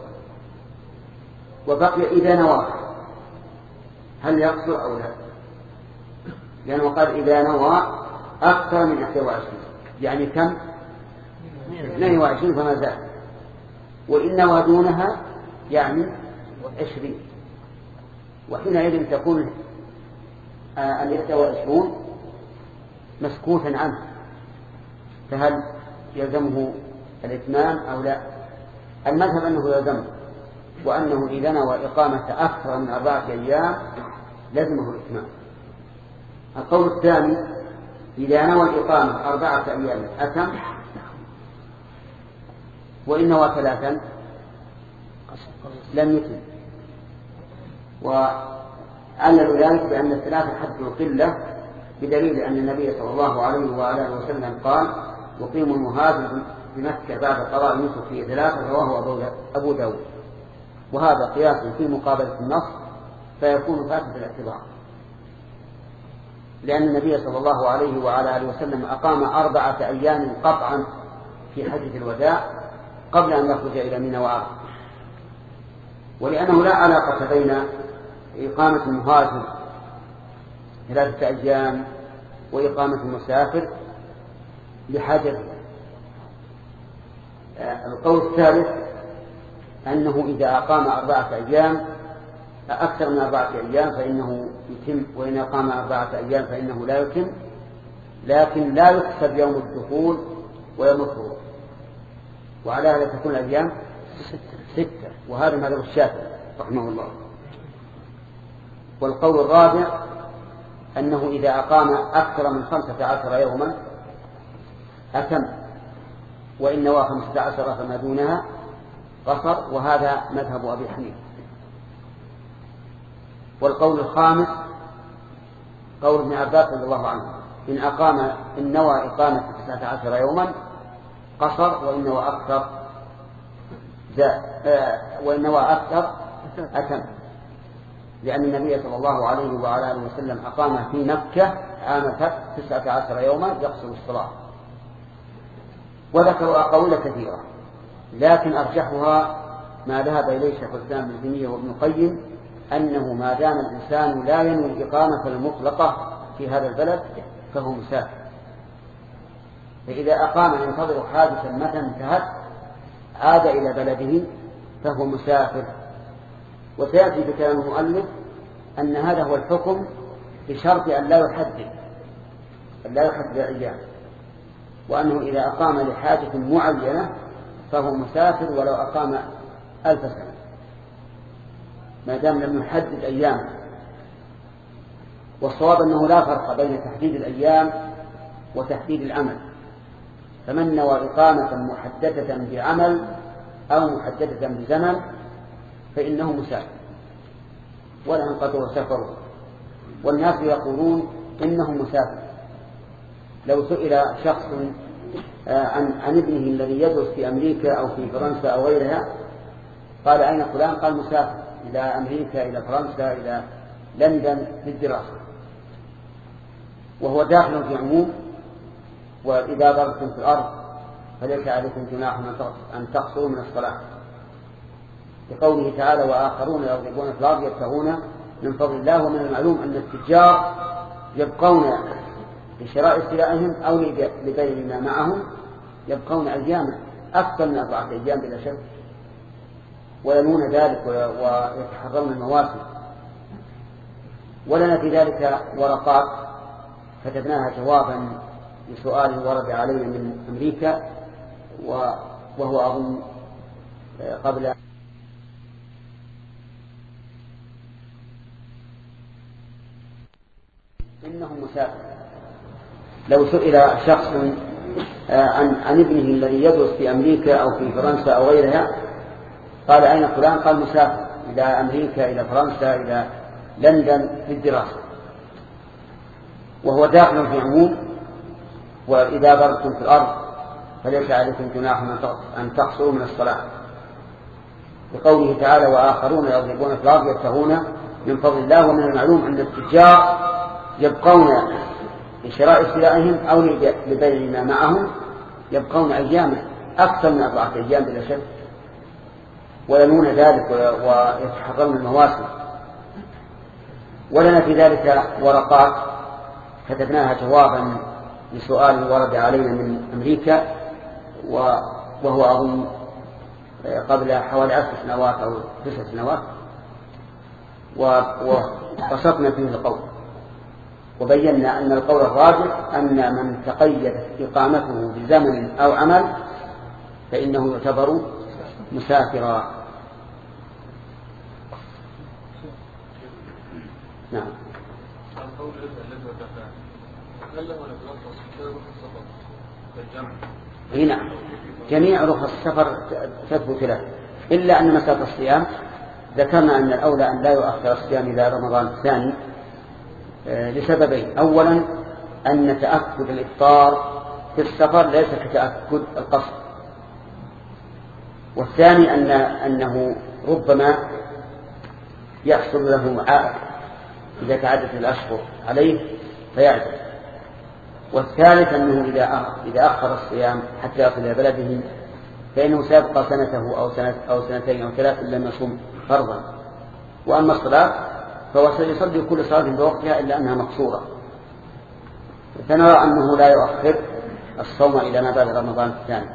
وبقي إذا نوى هل يقصر أو لا، لأنه قال إذا نوى أكثر من إحدى وعشرين، يعني كم؟ اثنين وعشرين فما زال. وإن نوى دونها يعني عشرين، وحينئذ تكون الإحدى وعشرون مسكوتا عنه، فهل يلزمه الإتمام أو لا؟ المذهب أنه يلزمه، وأنه إذا نوى إقامة أكثر من أربعة أيام لزمه الإتمام. القول الثاني إذا نوى الإقامة أربعة أيام أتم، وإن نوى ثلاثا لم يتم. وعلل ذلك بأن الثلاثة حد القلة، بدليل أن النبي صلى الله عليه وآله وسلم قال: يقيم المهاجر بمكة بعد قضاء يوسف في ثلاثة، رواه أبو داود. وهذا قياس في مقابلة النص فيكون فاسد الاعتبار، لأن النبي صلى الله عليه وعلى آله وسلم أقام أربعة أيام قطعا في حجة الوداع قبل أن يخرج إلى منى وعرفة. ولأنه لا علاقة بين إقامة المهاجر ثلاثة أيام وإقامة المسافر لحاجة. القول الثالث أنه إذا أقام أربعة أيام أكثر من أربعة أيام فإنه يتم، وإن أقام أربعة أيام فإنه لا يتم، لكن لا يحسب يوم الدخول ويوم الخروج، وعلى هذا تكون الأيام ستة، وهذا مذهب الشافعي رحمه الله. والقول الرابع أنه إذا أقام أكثر من خمسة عشر يوما أتم، وإن نوى خمسة عشر فما دونها قصر، وهذا مذهب أبي حنيفة. والقول الخامس قول ابن عباس رضي الله عنه: إن أقام إن نوى إقامة تسعة عشر يوما قصر، وإن نوى أكثر زاد، وإن نوى أكثر أتم، لأن النبي صلى الله عليه وعلى آله وسلم أقام في مكة عام تسعة عشر يوما يقصر الصلاة. وذكروا أقوال كثيرة، لكن أرجحها ما ذهب إليه شيخ الإسلام ابن تيمية وابن القيم، أنه ما دام الإنسان لا ينوي الإقامة المطلقة في هذا البلد فهو مسافر. فإذا أقام ينتظر حادثا متى انتهت عاد إلى بلده فهو مسافر. وسيأتي بكلام المؤلف أن هذا هو الحكم بشرط أن لا يحدد أن لا يحدد الأيام، وأنه إذا أقام لحاجة معينة فهو مسافر ولو أقام ألف سنة ما دام لم يحدد أيام. والصواب أنه لا فرق بين تحديد الأيام وتحديد العمل، فمن نوى إقامة محددة بعمل أو محددة بزمن فإنه مسافر ولا ينقطع سفره. والناس يقولون إنه مسافر. لو سئل شخص عن, عن ابنه الذي يدرس في أمريكا أو في فرنسا أو غيرها قال أين فلان؟ قال مسافر إلى أمريكا إلى فرنسا إلى لندن للدراسة، وهو داخل في عموم وإذا ضربتم في الأرض فليس عليكم جناح أن تقصروا من الصلاة، لقوله تعالى وآخرون يضربون في الأرض يبتغون من فضل الله. ومن المعلوم أن التجار يبقون لشراء سلعهم أو لبيع ما معهم يبقون أياما أكثر من أربعة أيام بلا شك، وينون ذلك ويتحرون المواسم. ولنا في ذلك ورقات كتبناها جوابا لسؤال ورد علينا من أمريكا وهو أظن قبل إنه مسافر. لو سئل شخص عن, عن ابنه الذي يدرس في أمريكا أو في فرنسا أو غيرها قال أين فلان؟ قال مسافر إلى أمريكا إلى فرنسا إلى لندن للدراسة، وهو داخل في عموم وإذا ضربتم في الأرض فليس عليكم جناح أن تقصروا من الصلاة، لقوله تعالى وآخرون يضربون في الأرض يبتغون من فضل الله. ومن المعلوم أن التجار يبقون لشراء سلعهم أو لبيع ما معهم يبقون أياما أكثر من أربعة أيام بلا شك، وينون ذلك ويتحرون المواسم. ولنا في ذلك ورقات كتبناها جوابا لسؤال ورد علينا من أمريكا وهو أظن قبل حوالي عشر سنوات أو تسع سنوات، وقصدنا فيه القول وبينا أن القول الراجح أن من تقيدت إقامته بزمن أو عمل فإنه يعتبر مسافرا. نعم. هنا جميع رخص السفر تثبت له إلا أن مسألة الصيام ذكرنا أن الأولى أن لا يؤخر الصيام إلى رمضان الثاني لسببين: أولا أن تأكد الإفطار في السفر ليس كتأكد القصر، والثاني أن أنه ربما يحصل له عائق إذا تعدت الأشهر عليه فيعجز، والثالث أنه إذا إذا أخر الصيام حتى يصل إلى بلده فإنه سيبقى سنته أو سنة أو سنتين أو ثلاث لم يصوم فرضا. وأما الصلاة فهو سيصلي كل صلاة بوقتها إلا أنها مقصورة، فنرى أنه لا يؤخر الصوم إلى ما بعد رمضان الثاني،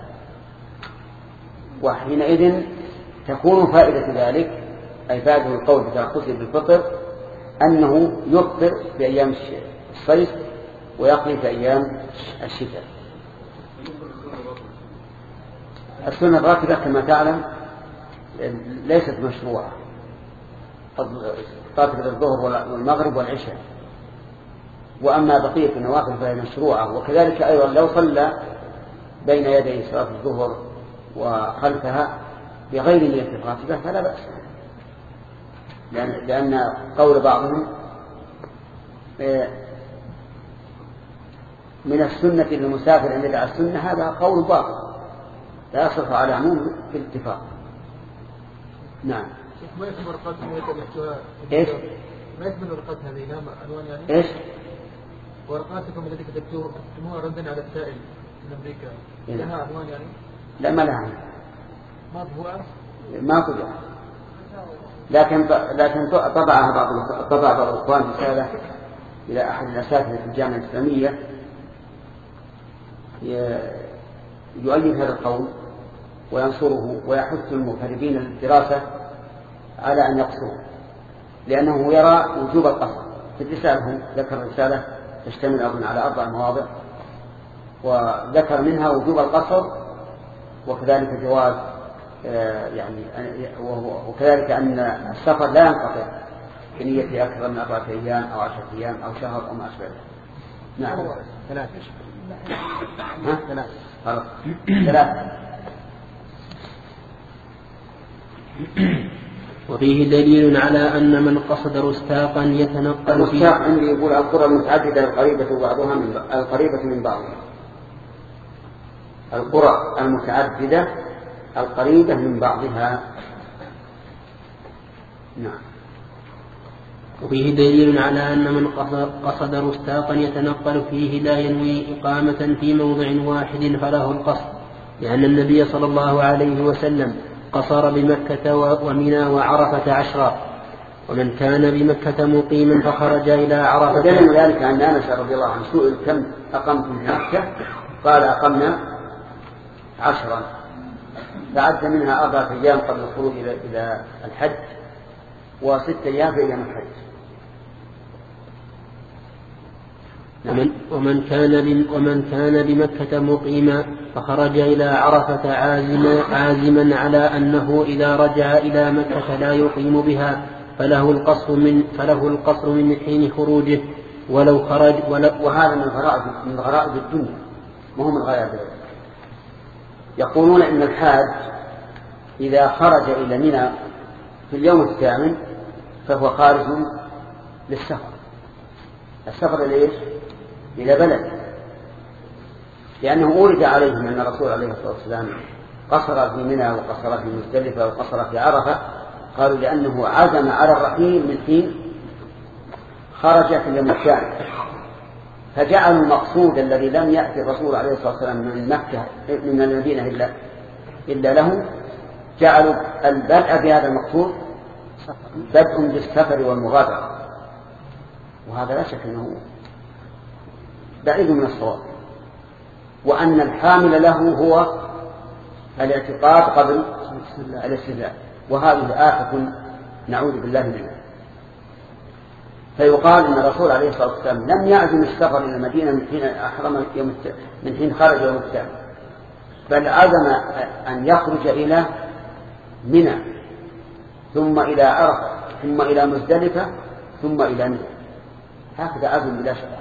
وحينئذ تكون فائدة ذلك أي فائدة القول بترخصه بالفطر أنه يفطر في أيام الصيف ويقضي في أيام الشتاء. السنة الراتبة كما تعلم ليست مشروعة، راتبة الظهر والمغرب والعشاء، وأما بقية النوافل فهي مشروعة. وكذلك أيضا لو صلى بين يدي صلاة الظهر وخلفها بغير نية الراتبة فلا بأس، لأن, لأن قول بعضهم من السنة للمسافر أن يدع السنة هذا قول باطل لا يصح على عموم بالاتفاق. نعم. ما يسمى ورقات هذه ايش؟ ما يسمى ورقات هذه لها عنوان يعني؟ ايش؟ ورقاتكم التي كتبتموها ردا على السائل من أمريكا لها عنوان يعني؟ لا ما لها عنوان. ما طبعها؟ ما طبعها. لكن لكن طبعها بعض طبع بعض الإخوان رسالة إلى أحد الأساتذة في الجامعة الإسلامية يؤيد هذا القول وينصره ويحث المغتربين للدراسة على أن يقصروا، لأنه يرى وجوب القصر. في الرسالة ذكر رسالة تشتمل أظن على أربع مواضع، وذكر منها وجوب القصر وكذلك جواز يعني وكذلك أن السفر لا ينقطع كنية أكثر من أربعة أيام أو عشرة أيام أو شهر أو ما أشبه ذلك. نعم. ثلاثة. ها؟ ثلاثة. خلاص. ثلاثة. وفيه دليل على أن من قصد رستاقا يتنقل فيه. الرستاق عندي يقول القرى المتعددة القريبة بعضها من القريبة من بعضها. القرى المتعددة القريبة من بعضها. نعم. وفيه دليل على أن من قصد رستاقا يتنقل فيه لا ينوي إقامة في موضع واحد فله القصد، لأن النبي صلى الله عليه وسلم قصر بمكة ومنى وعرفة عشرا، ومن كان بمكة مقيما فخرج إلى عرفة. ودليل ذلك أن أنس رضي الله عنه سئل كم أقمتم في مكة؟ قال أقمنا عشرا، فعد منها أربعة أيام قبل الخروج إلى الحج وست أيام في أيام الحج. ومن, ومن, كان ومن كان بمكة مقيما فخرج إلى عرفة عازما, عازما على أنه إذا رجع إلى مكة لا يقيم بها فله القصر من, فله القصر من حين خروجه ولو خرج. ولو وهذا من غرائب من غرائب الدنيا، مهم الغرائب. يقولون إن الحاج إذا خرج إلى منى في اليوم الثامن فهو خارج للسفر. السفر ليش؟ إلى بلد، لأنه أورد عليهم أن الرسول عليه الصلاة والسلام قصر في منى وقصر في مزدلفة وقصر في عرفة. قالوا لأنه عزم على الرحيل من حين خرج في اليوم الثاني، فجعلوا المقصود الذي لم يأتي الرسول عليه الصلاة والسلام من مكة من المدينة إلا, إلا له، جعلوا البدء بهذا المقصود بدء بالسفر والمغادرة، وهذا لا شك أنه بعيد من الصواب، وأن الحامل له هو الاعتقاد قبل الاستدلال، وهذه آفة نعوذ بالله منها. فيقال إن الرسول عليه الصلاة والسلام لم يعزم السفر إلى المدينة من حين أحرم يوم من حين خرج يوم الثاني، بل عزم أن يخرج إلى منى ثم إلى عرفة ثم إلى مزدلفة ثم إلى منى، هكذا عزم بلا شك.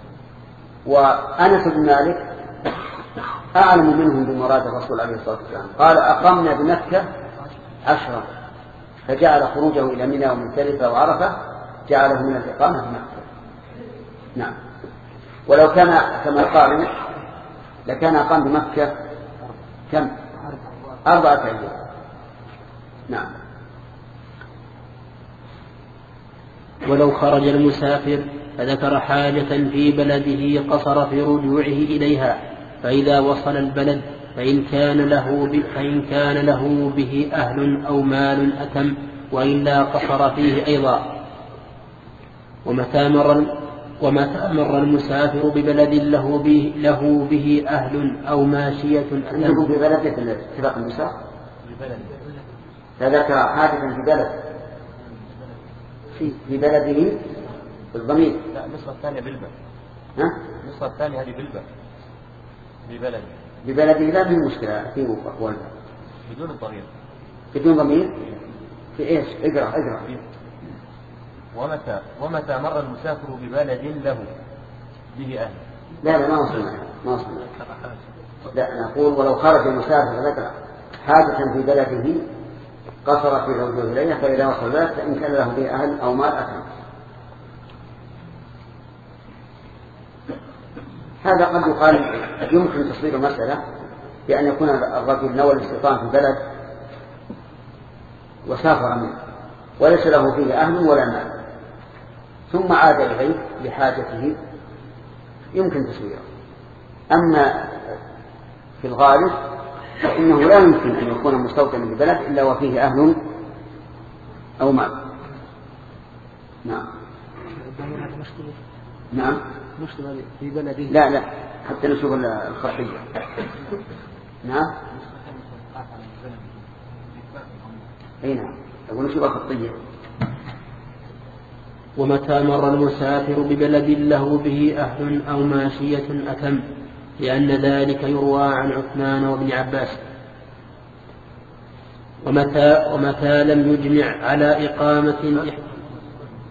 وأنس بن مالك أعلم منهم بمراد الرسول عليه الصلاة والسلام، قال أقمنا بمكة عشرا، فجعل خروجه إلى منى ومزدلفة وعرفة جعله من الإقامة في مكة. نعم. ولو كان كما قالوا لكان أقام بمكة كم؟ أربعة أيام. نعم. ولو خرج المسافر فذكر حاجة في بلده قصر في رجوعه إليها، فإذا وصل البلد فإن كان له فإن كان له به أهل أو مال أتم، وإلا قصر فيه أيضا. ومتى مر ومتى مر المسافر ببلد له به له به أهل أو ماشية أتم ببلد اتفاق المسافر فذكر حاجة في بلد في بلده بالضمير. لا، النسخة الثانية بالبا. ها؟ النسخة الثانية هذه بالبا ببلد ببلده لا في مشكلة في أقوال بدون الضمير. بدون ضمير في إيش؟ اقرأ اقرأ. ومتى ومتى مر المسافر ببلد له به أهل. لا لا ما وصلنا ما وصلنا. لا نقول ولو خرج المسافر ذكر حاجة في بلده قصر في رجوعه إليه، فإذا وصل ذلك فإن كان له به أهل أو مال أتم. هذا قد يقال يمكن تصوير المسألة بأن يكون الرجل نوى الاستيطان في البلد وسافر منه وليس له فيه أهل ولا مال، ثم عاد إليه لحاجته، يمكن تصويره. أما في الغالب فإنه لا يمكن أن يكون مستوطنا في البلد إلا وفيه أهل أو مال. نعم. نعم. في بلده. لا لا حتى نشوف الخطية. نعم. أي نعم. أقول نشوف الخطية. ومتى مر المسافر ببلد له به أهل أو ماشية أتم، لأن ذلك يروى عن عثمان وابن عباس. ومتى, ومتى لم يجمع على إقامة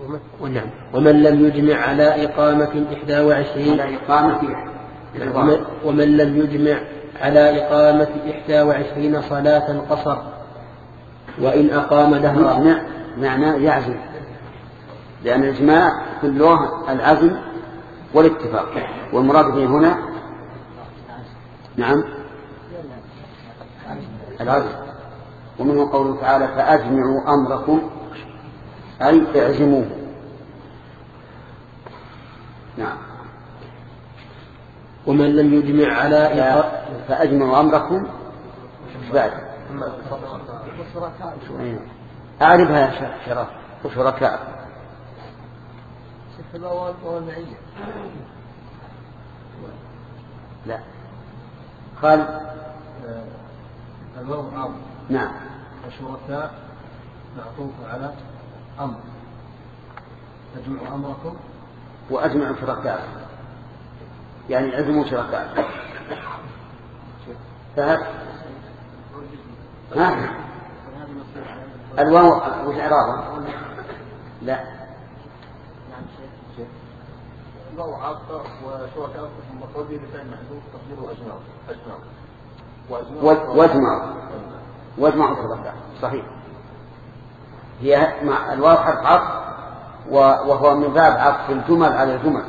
ونعم. ومن لم يجمع على إقامة إحدى وعشرين على إقامة ومن, ومن لم يجمع على إقامة إحدى وعشرين صلاة قصر وإن أقام دهرا. يجمع معنى يعزم، لأن الإجماع في اللغة العزم والاتفاق، والمراد به هنا نعم العزم. ومنه قوله تعالى فأجمعوا أمركم أي اعزموه. نعم. ومن لم يجمع على فأجمعوا أمركم بعد أعرفها يا شرف وشركاء لا قال الواو عام. نعم. وشركاء معطوف على أمر، تجمعوا أمركم وأجمعوا شركاء يعني عزموا شركاء. فهذا ها الواو وش إعرابها؟ لا الواو عاطفة وشركاء مفعول به بفعل محذوف تقديره أجمعوا أجمعوا واجمعوا واجمعوا شركاء صحيح. هي مع الواو حرف عطف وهو من باب عطف الجمل على الجمل،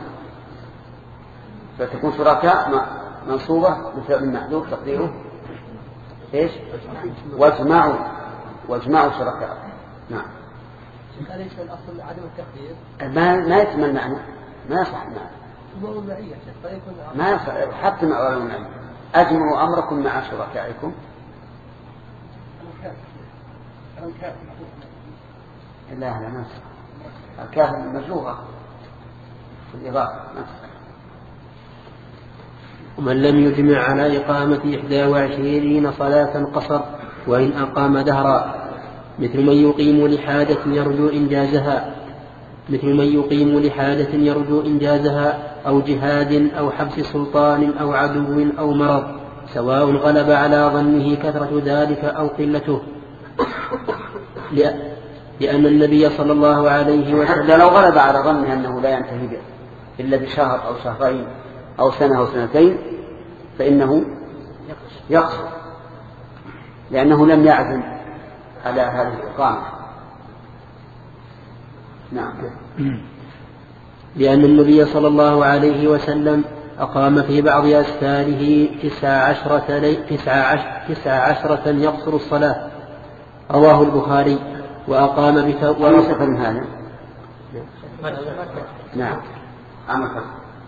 فتكون شركاء منصوبة بفعل محذوف تقديره ايش؟ واجمعوا واجمعوا شركاء. نعم. أليس الأصل عدم التقدير؟ ما ما يتم المعنى، ما يصح المعنى. هو المعية ما يصح حتى مع المعنى. أجمعوا أمركم مع شركائكم. لا لا ما يصح. الكاف مجروحة في الإضافة. ومن لم يجمع على إقامة إحدى وعشرين صلاة قصر وإن أقام دهرا مثل من يقيم لحاجة يرجو إنجازها مثل من يقيم لحاجة يرجو إنجازها أو جهاد أو حبس سلطان أو عدو أو مرض سواء غلب على ظنه كثرة ذلك أو قلته، لأن النبي صلى الله عليه وسلم حتى لو غلب على ظنه أنه لا ينتهي به إلا بشهر أو شهرين أو سنة أو سنتين فإنه يقصر، لأنه لم يعزم على هذه الإقامة. نعم. لأن النبي صلى الله عليه وسلم أقام في بعض أسفاره تسع عشرة, لي... تسع عشرة... تسع عشرة يقصر الصلاة، رواه البخاري. وأقام بت... ورصف هذا. نعم. عمل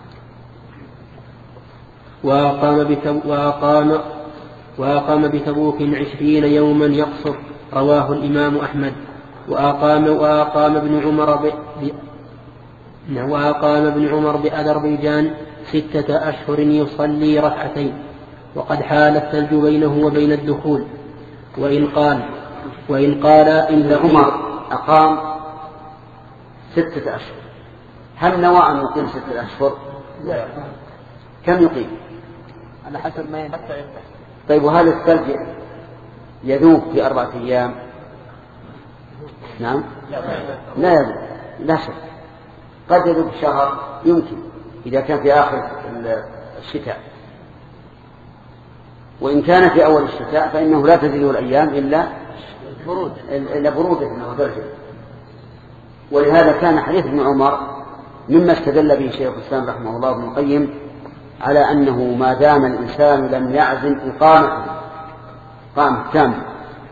وأقام, بت... وأقام... وأقام بتبوك عشرين يوما يقصر، رواه الإمام أحمد. وأقام, وأقام ابن عمر ب... ب... وأقام ابن عمر بأذربيجان ستة أشهر يصلي ركعتين وقد حال الثلج بينه وبين الدخول. وإن قال وإن قال إن عمر أقام ستة أشهر، هل نوى أن يقيم ستة أشهر؟ لا. كم يقيم؟ على حسب ما ينفع. طيب وهل الثلج يذوب في أربعة أيام؟ نعم. لا يذوب لا شك، قد يذوب شهر يمكن إذا كان في آخر الشتاء، وإن كان في أول الشتاء فإنه لا تزيده الأيام إلا برود إلا برودة ودرجة. ولهذا كان حديث ابن عمر مما استدل به شيخ الإسلام رحمه الله ابن القيم على أنه ما دام الإنسان لم يعزم إقامة إقامة تامة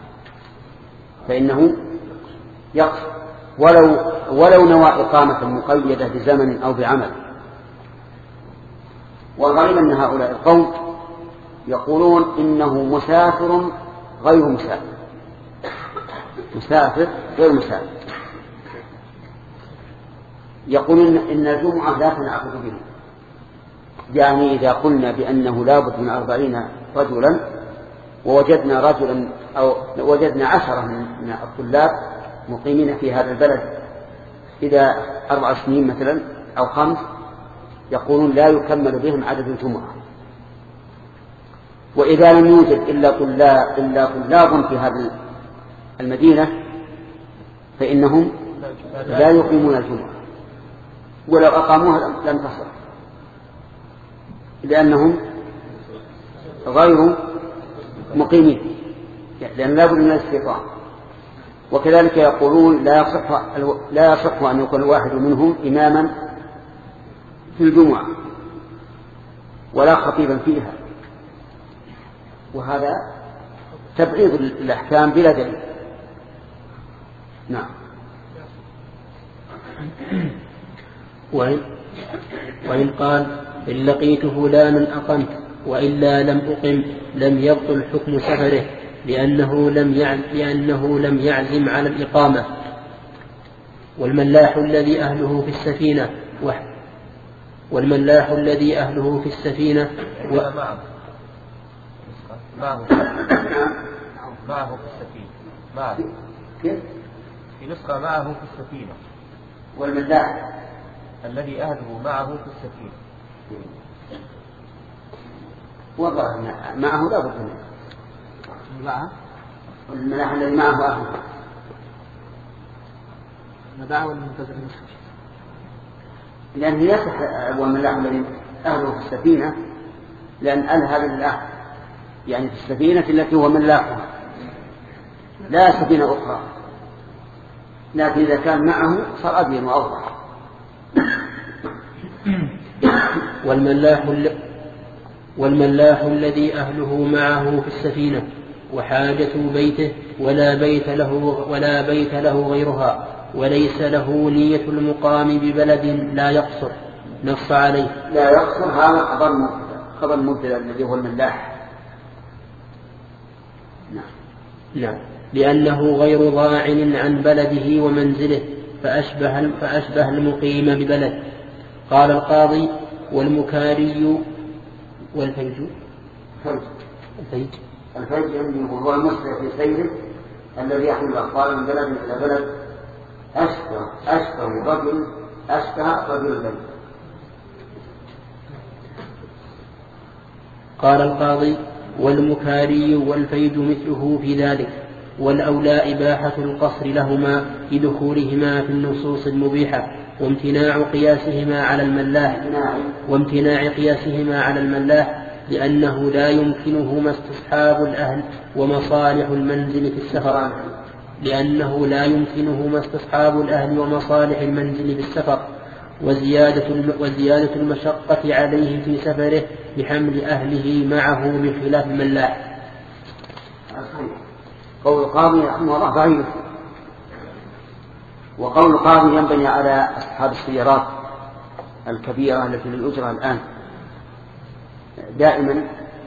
فإنه يقصر ولو ولو نوى إقامة مقيدة بزمن أو بعمل. والغريب أن هؤلاء القوم يقولون إنه مسافر غير مسافر، مسافر غير مسافر، يقولون إن الجمعة لا تنعقد به، يعني إذا قلنا بأنه لابد من أربعين رجلا ووجدنا رجلا أو وجدنا عشرة من الطلاب مقيمين في هذا البلد إذا أربع سنين مثلا أو خمس، يقولون لا يكمل بهم عدد الجمعة. وإذا لم يوجد إلا طلاب إلا طلاب في هذه المدينة فإنهم لا يقيمون الجمعة، ولو أقاموها لم تصح لأنهم غير مقيمين، لأن لا بد من الاستيطان. وكذلك يقولون لا يصح لا يصح أن يكون الواحد منهم إماما في الجمعة ولا خطيبا فيها، وهذا تبعيض الأحكام بلا دليل. نعم. وإن, وإن قال إن لقيت فلانا أقمت وإلا لم أقم لم يبطل حكم سفره لأنه لم لأنه لم يعزم على الإقامة. والملاح الذي أهله في السفينة والملاح الذي أهله في السفينة و... معه معه معه في السفينة معه في نسخة معه في السفينة. والملاح الذي أهله معه في السفينة وضع معه لا بد منه معه والملاح الذي معه أهله مدعه المنتظر النسخة لأن يصح والملاح الذي أهله في السفينة لأن أهل هذا الملاح يعني في السفينة التي هو ملاحها لا سفينة أخرى، لكن إذا كان معه صار أبين وأوضح. والملاح والملاح الذي أهله معه في السفينة وحاجة بيته ولا بيت له ولا بيت له غيرها وليس له نية المقام ببلد لا يقصر نص عليه. لا يقصر هذا خبر خبر مبتدأ الذي هو الملاح. نعم. نعم. لأنه غير ضاعن عن بلده ومنزله فأشبه فأشبه المقيم ببلد. قال القاضي والمكاري والفيج الفيج الفيج هو المسرع في سيره الذي يحمل الأطفال من بلد إلى بلد أشبه أشبه رجل أشبه رجل البيت. قال القاضي والمكاري والفيج مثله في ذلك، والأولى إباحة القصر لهما لدخولهما في النصوص المبيحة وامتناع قياسهما على الملاح وامتناع قياسهما على الملاح لأنه لا يمكنهما استصحاب الأهل ومصالح المنزل في السفر لأنه لا يمكنهما استصحاب الأهل ومصالح المنزل في السفر وزيادة وزيادة المشقة عليه في سفره بحمل أهله معه بخلاف الملاح. قول القاضي رحمه الله ضعيف، وقول القاضي ينبني على أصحاب السيارات الكبيرة التي للأجرة الآن دائما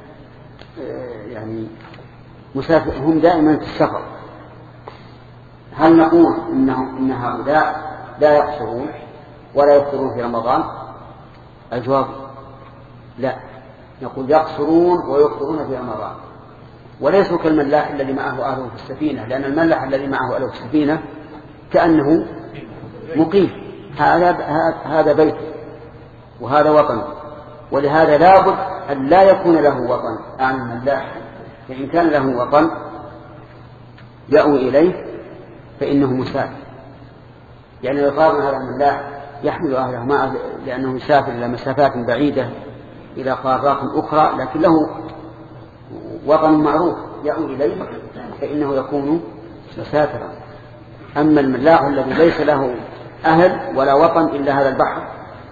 يعني مسافر هم دائما في السفر. هل نقول إنه إن هؤلاء لا يقصرون ولا يفطرون في رمضان؟ الجواب لا، نقول يقصرون ويفطرون في رمضان وليسوا كالملاح الذي معه أهله في السفينة، لأن الملاح الذي معه أهله في السفينة كأنه مقيم، هذا هذا بيته وهذا وطنه، ولهذا لابد أن لا يكون له وطن عن الملاح، فإن كان له وطن يأوي إليه فإنه مسافر. يعني لو قارن هذا الملاح يحمل أهله معه لأنه يسافر إلى مسافات بعيدة إلى قارات أخرى لكن له وطن معروف يأوي إليه فإنه يكون مسافرا. أما الملاح الذي ليس له أهل ولا وطن إلا هذا البحر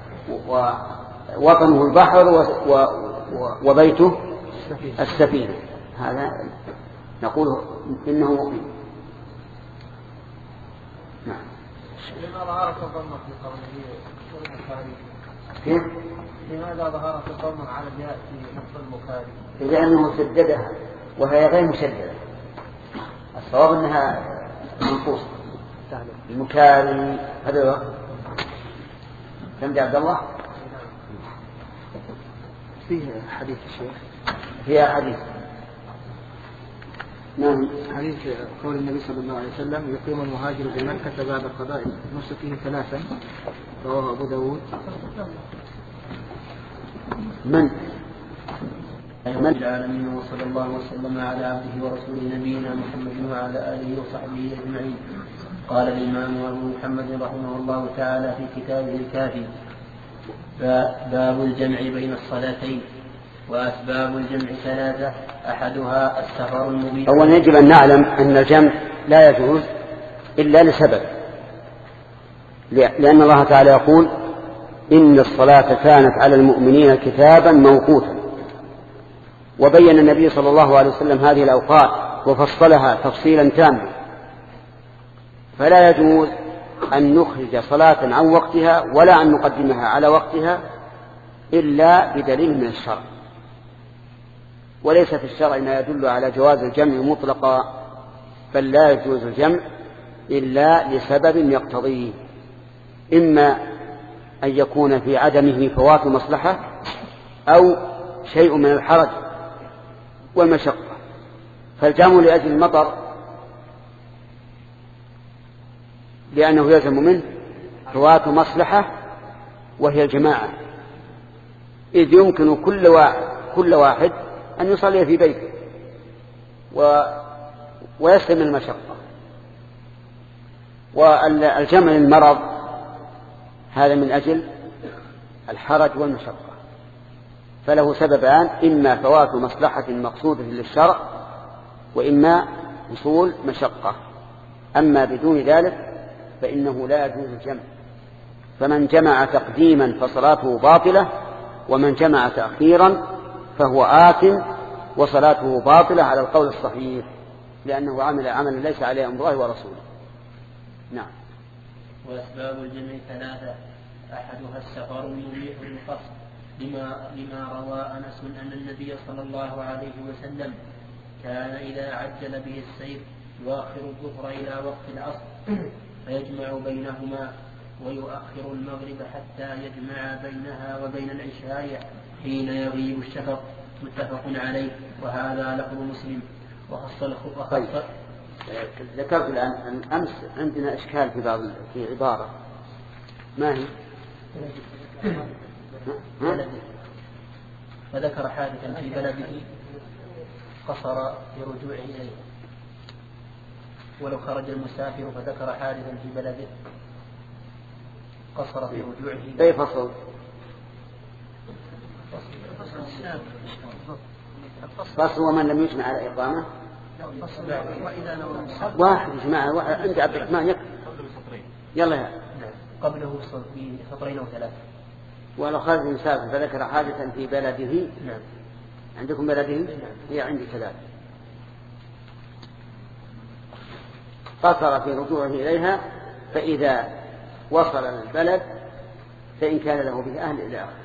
ووطنه البحر وبيته السفينة، هذا نقول إنه مقيم. نعم. لماذا ظهرت الضمة في قوله المكاري؟ كيف؟ لماذا ظهرت الضمة على الياء في نص المكاري؟ لأنه سددها وهي غير مشددة، الصواب أنها منقوصة. المكاري هذا هو سمع عبد الله فيه حديث الشيخ فيها حديث نعم حديث قول النبي صلى الله عليه وسلم يقيم المهاجر بمكة بعد قضاء نسكه ثلاثا، رواه أبو داود. من من العالمين وصلى الله وسلم على عبده ورسوله نبينا محمد وعلى آله وصحبه أجمعين. قال الإمام أبو محمد رحمه الله تعالى في كتابه الكافي: باب الجمع بين الصلاتين. وأسباب الجمع ثلاثة، أحدها السفر المبين. أولا يجب أن نعلم أن الجمع لا يجوز إلا لسبب، لأن الله تعالى يقول: إن الصلاة كانت على المؤمنين كتابا موقوتا. وبين النبي صلى الله عليه وسلم هذه الأوقات وفصلها تفصيلا تاما، فلا يجوز أن نخرج صلاة عن وقتها ولا أن نقدمها على وقتها إلا بدليل من الشرع. وليس في الشرع ما يدل على جواز الجمع مطلقا، بل لا يجوز الجمع إلا لسبب يقتضيه، إما أن يكون في عدمه فوات مصلحة أو شيء من الحرج والمشقة. فالجمع لأجل المطر لأنه يلزم منه فوات مصلحة وهي الجماعة، إذ يمكن كل واحد, كل واحد أن يصلي في بيته و... ويسلم المشقة. والجمع للمرض هذا من أجل الحرج والمشقة، فله سببان: إما فوات مصلحة مقصودة للشرع، وإما حصول مشقة. أما بدون ذلك فإنه لا يجوز الجمع. فمن جمع تقديما فصلاته باطلة، ومن جمع تأخيرا فهو آثم وصلاته باطلة على القول الصحيح، لأنه عمل عملا ليس عليه أمر الله ورسوله. نعم. وأسباب الجمع ثلاثة، أحدها السفر المبيح للقصر، لما, لما روى أنس أن النبي صلى الله عليه وسلم كان إذا عجل به السير يؤخر الظهر إلى وقت العصر فيجمع بينهما، ويؤخر المغرب حتى يجمع بينها وبين العشاء حين يغيب الشفق. متفق عليه، وهذا لفظ مسلم. وخص طيب. ذكرت الآن أن أمس عندنا إشكال في بعض في عبارة، ما هي؟ فذكر حادثا في بلده قصر في رجوعه إليه، ولو خرج المسافر فذكر حادثا في بلده قصر في رجوعه إليه. أي فصل؟ فصل ومن لم يجمع على إقامة واحد يجمع واحد عند عبد الرحمن يكفي. يلا يا قبله في سطرين أو ثلاثة. ولو خرج المسافر فذكر حادثا في بلده. نعم. عندكم بلده؟ هي عندي ثلاثة. قصر في رجوعه إليها، فإذا وصل للبلد فإن كان له به أهل إلى آخر.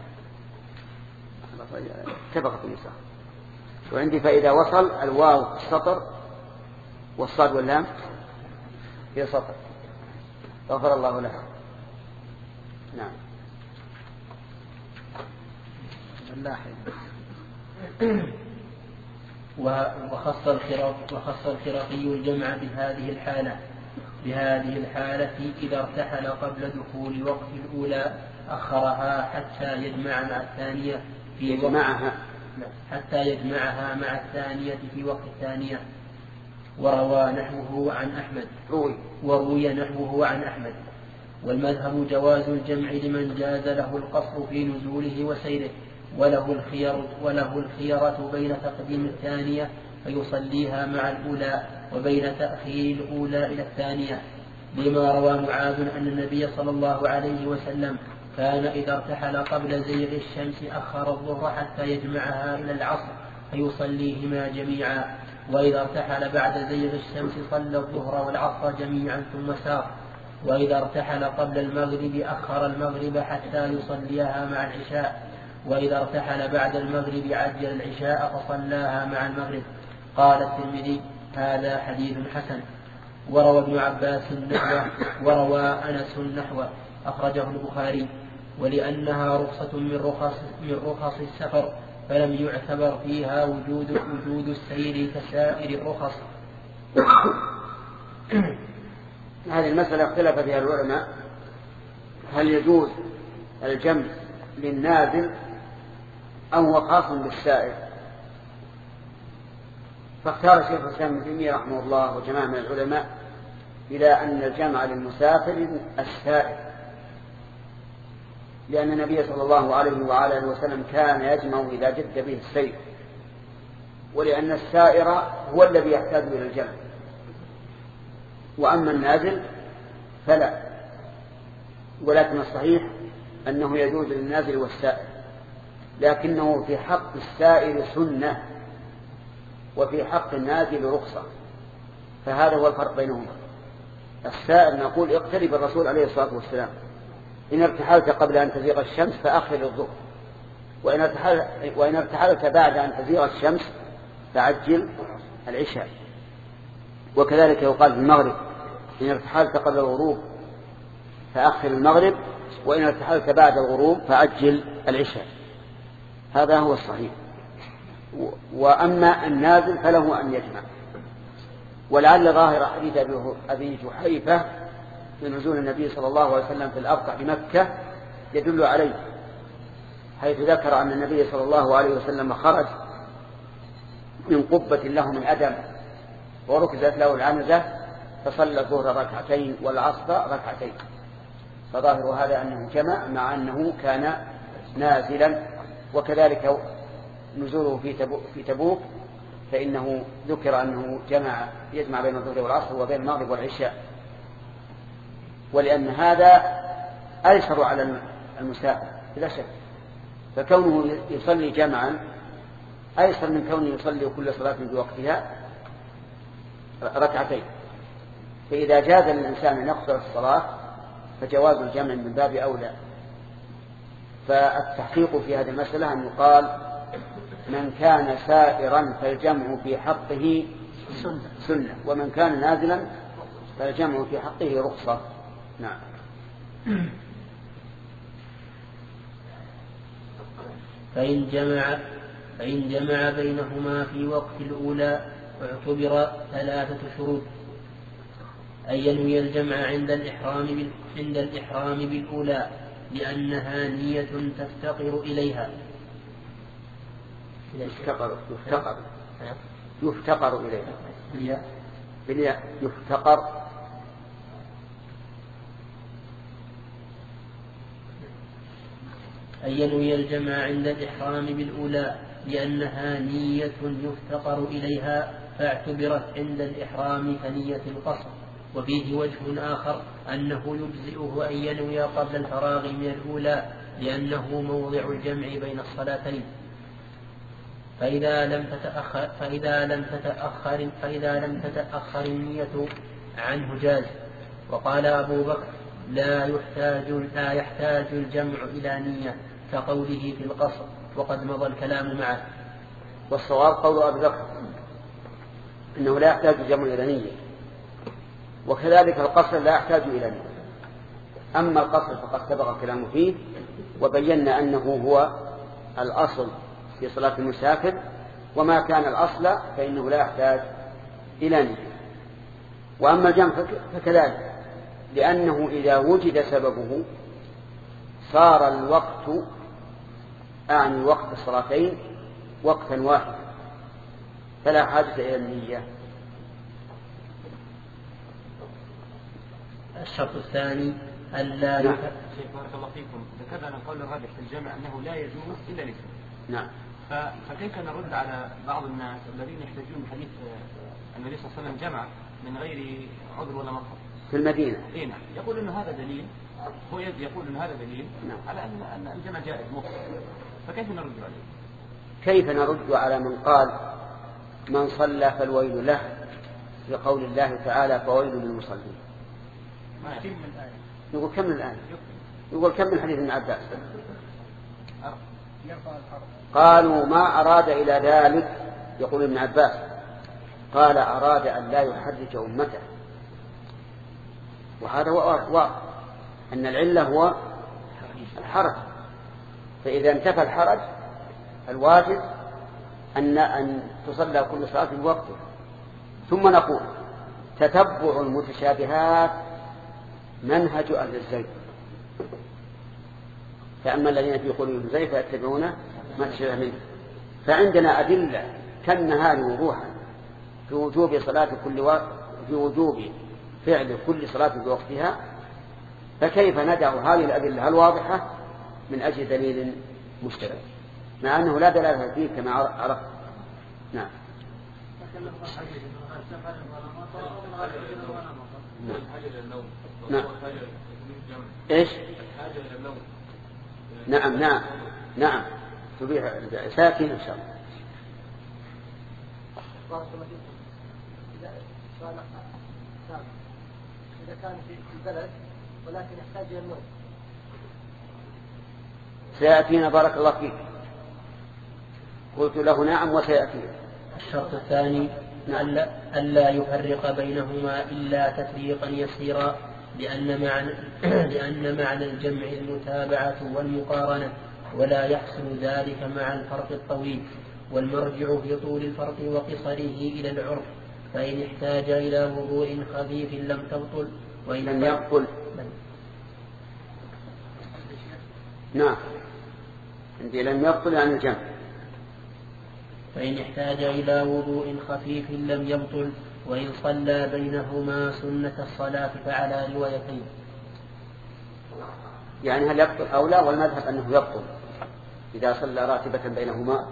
اتفقت النساء. وعندي فإذا وصل الواو في السطر والصاد واللام في سطر. غفر الله له. نعم. وخص وخص الخرقي الجمع بهذه الحالة بهذه الحالة إذا ارتحل قبل دخول وقت الأولى أخرها حتى يجمع مع الثانية في يجمعها حتى يجمعها مع الثانية في وقت الثانية. وروى نحوه عن أحمد وروي نحوه عن أحمد. والمذهب جواز الجمع لمن جاز له القصر في نزوله وسيره، وله الخير وله الخيرة بين تقديم الثانية فيصليها مع الأولى وبين تأخير الأولى إلى الثانية، لما روى معاذ أن النبي صلى الله عليه وسلم كان إذا ارتحل قبل زيغ الشمس أخر الظهر حتى يجمعها إلى العصر فيصليهما جميعا، وإذا ارتحل بعد زيغ الشمس صلى الظهر والعصر جميعا ثم سار، وإذا ارتحل قبل المغرب أخر المغرب حتى يصليها مع العشاء، وإذا ارتحل بعد المغرب عجل العشاء فصلاها مع المغرب. قال الترمذي: هذا حديث حسن. وروى ابن عباس نحوه وروى أنس نحوه، أخرجه البخاري. ولأنها رخصة من رخص من رخص السفر فلم يعتبر فيها وجود وجود السير كسائر الرخص. هذه المسألة اختلف فيها العلماء، هل يجوز الجمع للنازل أو هو خاص بالسائر؟ فاختار الشيخ الإسلام ابن تيمية رحمه الله وجماعة من العلماء إلى أن الجمع للمسافر السائر، لأن النبي صلى الله عليه وعلى آله وسلم كان يجمع إذا جد به السير، ولأن السائر هو الذي يحتاج إلى الجمع، وأما النازل فلا. ولكن الصحيح أنه يجوز للنازل والسائر، لكنه في حق السائر سنة وفي حق النازل رخصة، فهذا هو الفرق بينهما. السائر نقول اقترب الرسول عليه الصلاة والسلام، إن ارتحلت قبل أن تزيغ الشمس فأخر الظهر، وإن ارتحلت, وإن ارتحلت بعد أن تزيغ الشمس فعجل العشاء. وكذلك يقال في المغرب إن ارتحلت قبل الغروب فأخر المغرب، وإن ارتحلت بعد الغروب فعجل العشاء. هذا هو الصحيح. وأما النازل فله أن يجمع، ولعل ظاهر حديث أبي جحيفة في نزول النبي صلى الله عليه وسلم في الأبطح بمكة يدل عليه، حيث ذكر أن النبي صلى الله عليه وسلم خرج من قبة له من أدم وركزت له العنزة فصلى الظهر ركعتين والعصر ركعتين، فظاهر هذا أنه جمع مع أنه كان نازلا. وكذلك نزوله في تبوك فإنه ذكر أنه جمع يجمع بين الظهر والعصر وبين المغرب والعشاء، ولأن هذا أيسر على المسافر بلا شك، فكونه يصلي جمعا أيسر من كونه يصلي كل صلاة بوقتها ركعتين. فإذا جاز للإنسان أن يقصر الصلاة فجواز الجمع من باب أولى. فالتحقيق في هذه المسألة أن يقال من كان سائرا فالجمع في حقه سنة، ومن كان نازلا فالجمع في حقه رخصة. نعم. فإن جمع فإن جمع بينهما في وقت الأولى اعتبر ثلاثة شروط: أن ينوي الجمع عند الإحرام عند الإحرام بالأولى لأنها نية تفتقر إليها. يفتقر يفتقر يفتقر إليها بالياء يفتقر. أن ينوي الجمع عند الإحرام بالأولى لأنها نية يفتقر إليها فاعتبرت عند الإحرام كنية القصر. وفيه وجه آخر أنه يجزئه أن ينوي قبل الفراغ من الأولى لأنه موضع الجمع بين الصلاتين، فإذا لم تتأخر فإذا لم تتأخر فإذا لم تتأخر النية عنه جاز. وقال أبو بكر: لا يحتاج لا يحتاج الجمع إلى نية كقوله في القصر، وقد مضى الكلام معه. والصواب قول أبي بكر إنه لا يحتاج الجمع إلى نية، وكذلك القصر لا يحتاج إلى نية. أما القصر فقد سبق الكلام فيه وبينا أنه هو الأصل في صلاة المسافر، وما كان الأصل فإنه لا يحتاج إلى نية. وأما الجمع فكذلك، لأنه إذا وجد سببه صار الوقت أعني وقت الصلاتين وقتا واحدا فلا حاجة إلى النية. الشرط الثاني ألا نعم. شيخ بارك الله فيكم، ذكرنا قول الراجح في الجمع أنه لا يجوز إلا لسبب. نعم. فكيف نرد على بعض الناس الذين يحتجون حديث النبي صلى الله عليه وسلم جمع من غير عذر ولا مطلب في المدينة؟ إيه نعم. يقول إنه هذا دليل، هو يقول إن هذا دليل نعم. على أن الجمع جائز مطلق. فكيف نرد عليه؟ كيف نرد على من قال من صلى فالويل له لقول الله تعالى فويل للمصلين؟ يقول كم الآن يقول كم من حديث ابن عباس؟ قالوا ما أراد إلى ذلك، يقول ابن عباس قال أراد أن لا يحرج أمته، وهذا هو أن العلة هو الحرج. فإذا انتفى الحرج الواجب أن أن تصلى كل صلاة بوقته. ثم نقول تتبع المتشابهات منهج أهل الزيغ، فأما الذين في قلوبهم زيغ فيتبعون ما تشابه منه. فعندنا أدلة كالنهار وضوحا في وجوب صلاة كل وقت في وجوب فعل كل صلاة بوقتها، فكيف ندع هذه الأدلة الواضحة من أجل دليل مشترك مع أنه لا دلالة فيه كما عرفت. نعم. نعم. إيش؟ نعم نعم نعم تبيح ساكن إن شاء الله. إذا كان في البلد ولكن يحتاج إلى النوم. سيأتينا بارك الله فيك. قلت له نعم وسيأتينا. الشرط الثاني ألا, ألا يفرق بينهما إلا تفريقا يسيرا، لأن معنى, لأن معنى الجمع المتابعة والمقارنة، ولا يحصل ذلك مع الفرق الطويل، والمرجع في طول الفرق وقصره إلى العرف، فإن احتاج إلى وضوء خفيف لم تبطل وإن لم يبطل. نعم عندي لم يبطل عن الجمع. فإن احتاج إلى وضوء خفيف لم يبطل، وإن صلى بينهما سنة الصلاة فعلى روايتين. يعني هل يبطل أو لا؟ والمذهب أنه يبطل إذا صلى راتبة بينهما.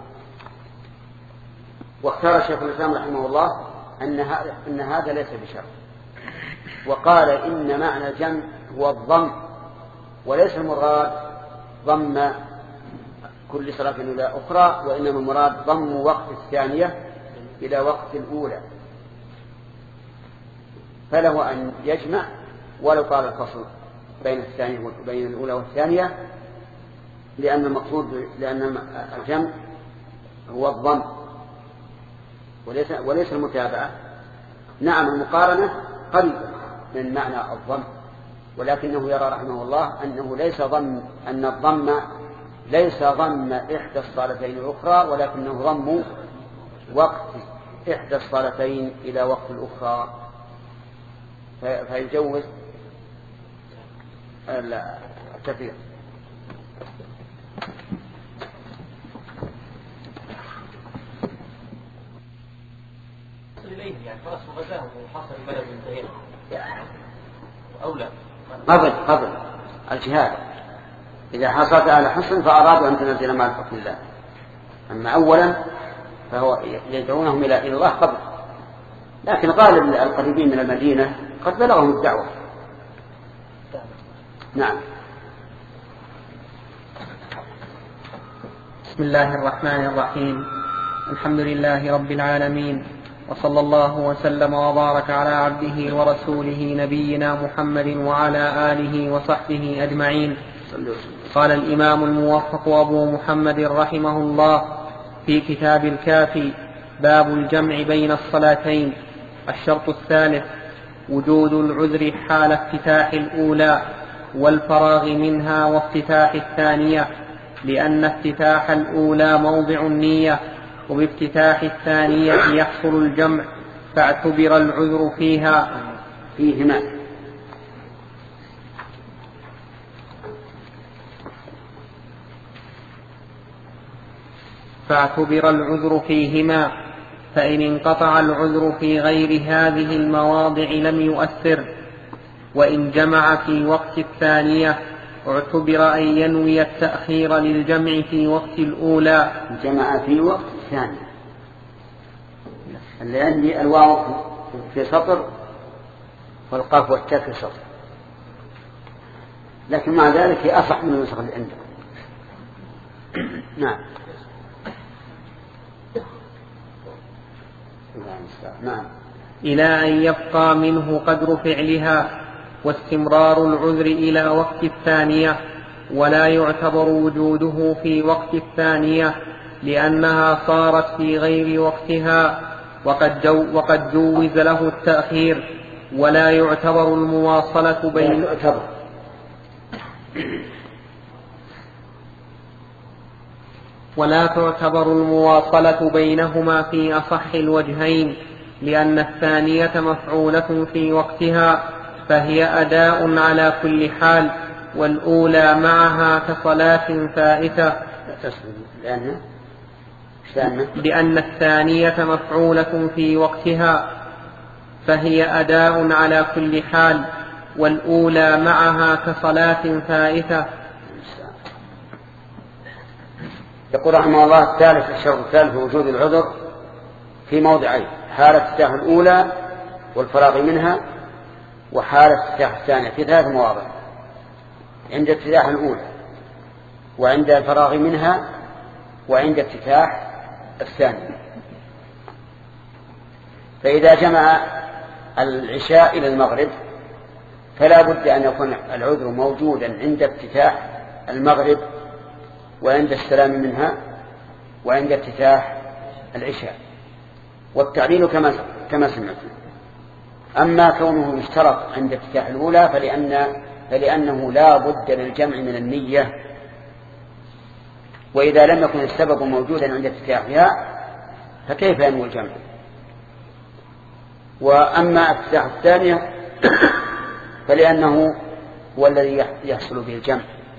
واختار الشيخ الإسلام رحمه الله أن هذا, أن هذا ليس بشرط، وقال إن معنى الجمع هو الضم، وليس المراد ضم كل صلاة إلى أخرى، وإنما المراد ضم وقت الثانية إلى وقت الأولى، فله أن يجمع ولو قال الفصل بين الثانية وبين الأولى والثانية، لأن المقصود لأن الجمع هو الضم وليس, وليس المتابعة. نعم المقارنة قريبة من معنى الضم، ولكنه يرى رحمه الله أنه ليس ضم أن الضم ليس ضم إحدى الصالتين الأخرى، ولكنه ضم وقت إحدى الصالتين إلى وقت الأخرى، فيجوز التفريق. يعني خلاص غزاه وحصل بلد منتهين أولى قبل قبل الجهاد إذا حصلت على حصن فأرادوا أن تنزل مع حكم الله، أما أولا فهو يدعونهم إلى الله قبل، لكن غالب القريبين من المدينة قد بلغهم الدعوة. نعم. بسم الله الرحمن الرحيم. الحمد لله رب العالمين، وصلى الله وسلم وبارك على عبده ورسوله نبينا محمد وعلى آله وصحبه أجمعين. قال الإمام الموفق أبو محمد رحمه الله في كتاب الكافي: باب الجمع بين الصلاتين. الشرط الثالث وجود العذر حال افتتاح الأولى والفراغ منها وافتتاح الثانية، لأن افتتاح الأولى موضع النية، وبافتتاح الثانية يحصل الجمع، فاعتبر العذر فيها فيهما فاعتبر العذر فيهما فإن انقطع العذر في غير هذه المواضع لم يؤثر، وإن جمع في وقت الثانية اعتبر أن ينوي التأخير للجمع في وقت الأولى. جمع في وقت الثانية، لأن الواو في سطر والقاف والتاء في سطر، لكن مع ذلك هي أصح من النسخ اللي عندكم. نعم. نعم. إلى أن يبقى منه قدر فعلها، واستمرار العذر إلى وقت الثانية، ولا يعتبر وجوده في وقت الثانية لأنها صارت في غير وقتها، وقد, جو وقد جوز له التأخير، ولا يعتبر المواصلة بين ولا تعتبر المواصلة بينهما في أصح الوجهين، لأن الثانية مفعولة في وقتها فهي أداء على كل حال، والأولى معها كصلاة فائتة، لأن لأن الثانية مفعولة في وقتها فهي أداء على كل حال، والأولى معها كصلاة فائتة. يقول رحمه الله: الثالث الشرط الثالث وجود العذر في موضعين: حالة افتتاح الأولى والفراغ منها، وحالة افتتاح الثانية، في ثلاث مواضع: عند افتتاح الأولى، وعند الفراغ منها، وعند افتتاح الثانية. فإذا جمع العشاء إلى المغرب فلا بد أن يكون العذر موجودا عند افتتاح المغرب، وعند السلام منها، وعند افتتاح العشاء. والتعليل كما كما سمعتم. أما كونه يشترط عند افتتاح الأولى فلأن فلأنه لا بد للجمع من النية، وإذا لم يكن السبب موجودا عند افتتاحها فكيف ينوي الجمع؟ وأما افتتاح الثانية فلأنه هو الذي يحصل به الجمع،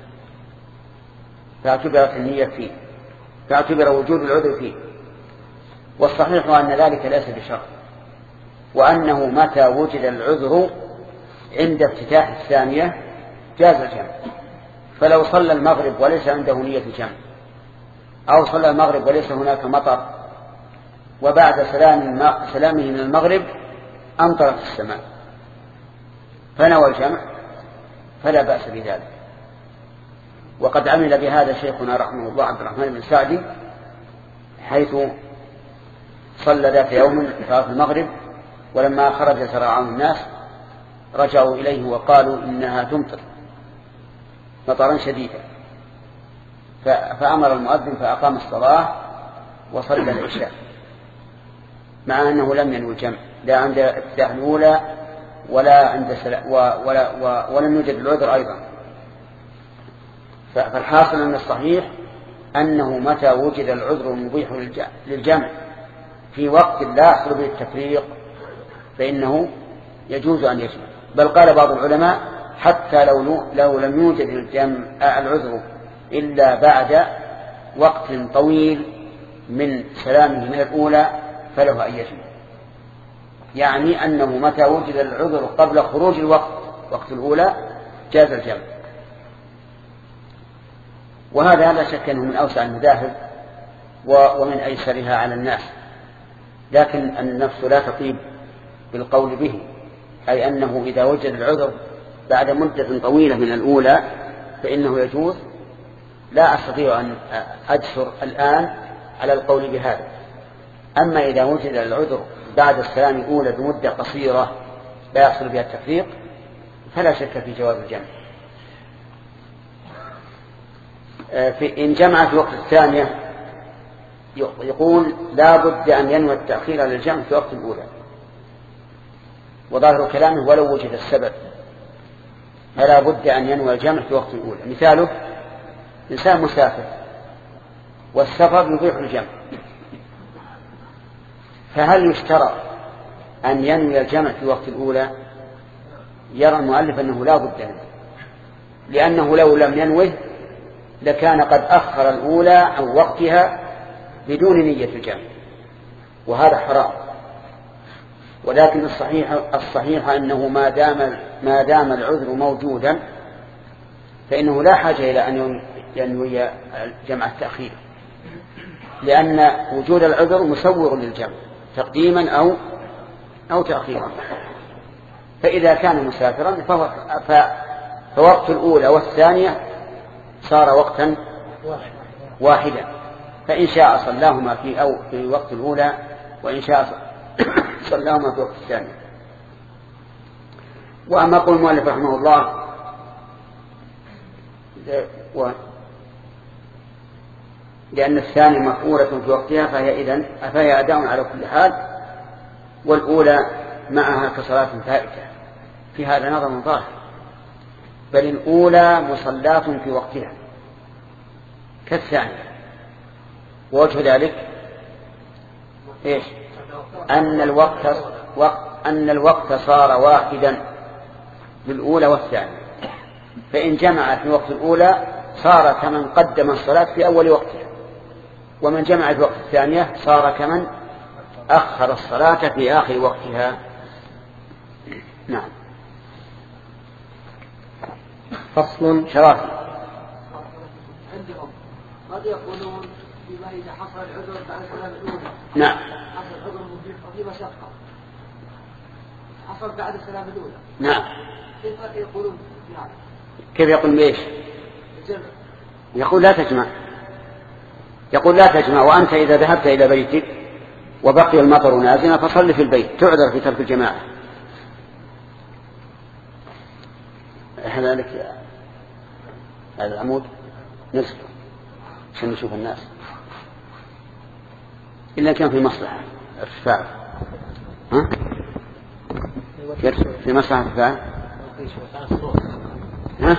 فاعتبرت النية فيه، فاعتبر وجود العذر فيه. والصحيح أن ذلك ليس بشرط، وأنه متى وجد العذر عند افتتاح الثانية جاز الجمع. فلو صلى المغرب وليس عنده نية الجمع، أو صلى المغرب وليس هناك مطر، وبعد سلام سلامه من المغرب أمطرت السماء فنوى الجمع فلا بأس بذلك. وقد عمل بهذا شيخنا رحمه الله عبد الرحمن بن سعدي، حيث صلى ذات يوم صلاة المغرب، ولما خرج سرعان الناس رجعوا إليه وقالوا إنها تمطر مطرا شديدا، فأمر المؤذن فأقام الصلاة وصلى العشاء، مع أنه لم ينوي الجمع لا عند افتتاح الأولى ولا عند سلا ولا ولا ولم يوجد العذر أيضا. فالحاصل أن الصحيح أنه متى وجد العذر المبيح للجمع في وقت لا يحصل به التفريق فإنه يجوز أن يجمع. بل قال بعض العلماء: حتى لو لو لم يوجد الجمع العذر إلا بعد وقت طويل من سلامه من الأولى فله أن يجمع. يعني أنه متى وجد العذر قبل خروج الوقت وقت الأولى جاز الجمع. وهذا لا شك أنه من أوسع المذاهب ومن أيسرها على الناس، لكن النفس لا تطيب بالقول به، أي أنه إذا وجد العذر بعد مدة طويلة من الأولى فإنه يجوز. لا أستطيع أن أجسر الآن على القول بهذا. أما إذا وجد العذر بعد السلام الأولى بمدة قصيرة لا يحصل بها التفريق فلا شك في جواز الجمع. في إن جمع في وقت الثانية يقول لا بد أن ينوي التأخير للجمع في وقت الأولى، وظاهر كلامه ولو وجد السبب فلا بد أن ينوي الجمع في وقت الأولى. مثاله: إنسان مسافر والسفر يبيح الجمع، فهل يشترط أن ينوي الجمع في وقت الأولى؟ يرى المؤلف أنه لا بد منه، لأنه لو لم ينوه لكان قد أخر الأولى عن وقتها بدون نية الجمع، وهذا حرام. ولكن الصحيح الصحيح أنه ما دام ما دام العذر موجودا فإنه لا حاجة إلى أن ينوي جمع التأخير، لأن وجود العذر مسوغ للجمع تقديما أو أو تأخيرا. فإذا كان مسافرا فهو فوقت الأولى والثانية صار وقتا واحدا، فإن شاء صلاهما في أو في وقت الأولى، وإن شاء صلاهما في وقت الثانية. وأما قول المؤلف رحمه الله و لأن الثانية مفعولة في وقتها فهي إذن فهي أداء على كل حال، والأولى معها كصلاة فائتة، في هذا نظر ظاهر، بل الأولى مصلاة في وقتها كالثانية. ووجه ذلك إيش؟ أن الوقت وقت أن الوقت صار واحدا للأولى والثانية، فإن جمع في وقت الأولى صار كمن قدم الصلاة في أول وقتها، ومن جمع في وقت الثانية صار كمن أخر الصلاة في آخر وقتها. نعم. فصل. شرافي. عندهم قد يقولون فيما إذا حصل العذر بعد السلام الأولى. نعم. حصل العذر وفي مشقة. حصل بعد السلام الأولى. نعم. كيف يقولون يعني؟ كيف يقول بإيش؟ الجمع. يقول لا تجمع. يقول لا تجمع، وأنت إذا ذهبت إلى بيتك وبقي المطر نازلا فصل في البيت، تعذر في ترك الجماعة. هذا لك هذا العمود نزل عشان نشوف الناس، إلا كان في مصلحة ارتفاع. ها؟ في مصلحة ارتفاع. ها؟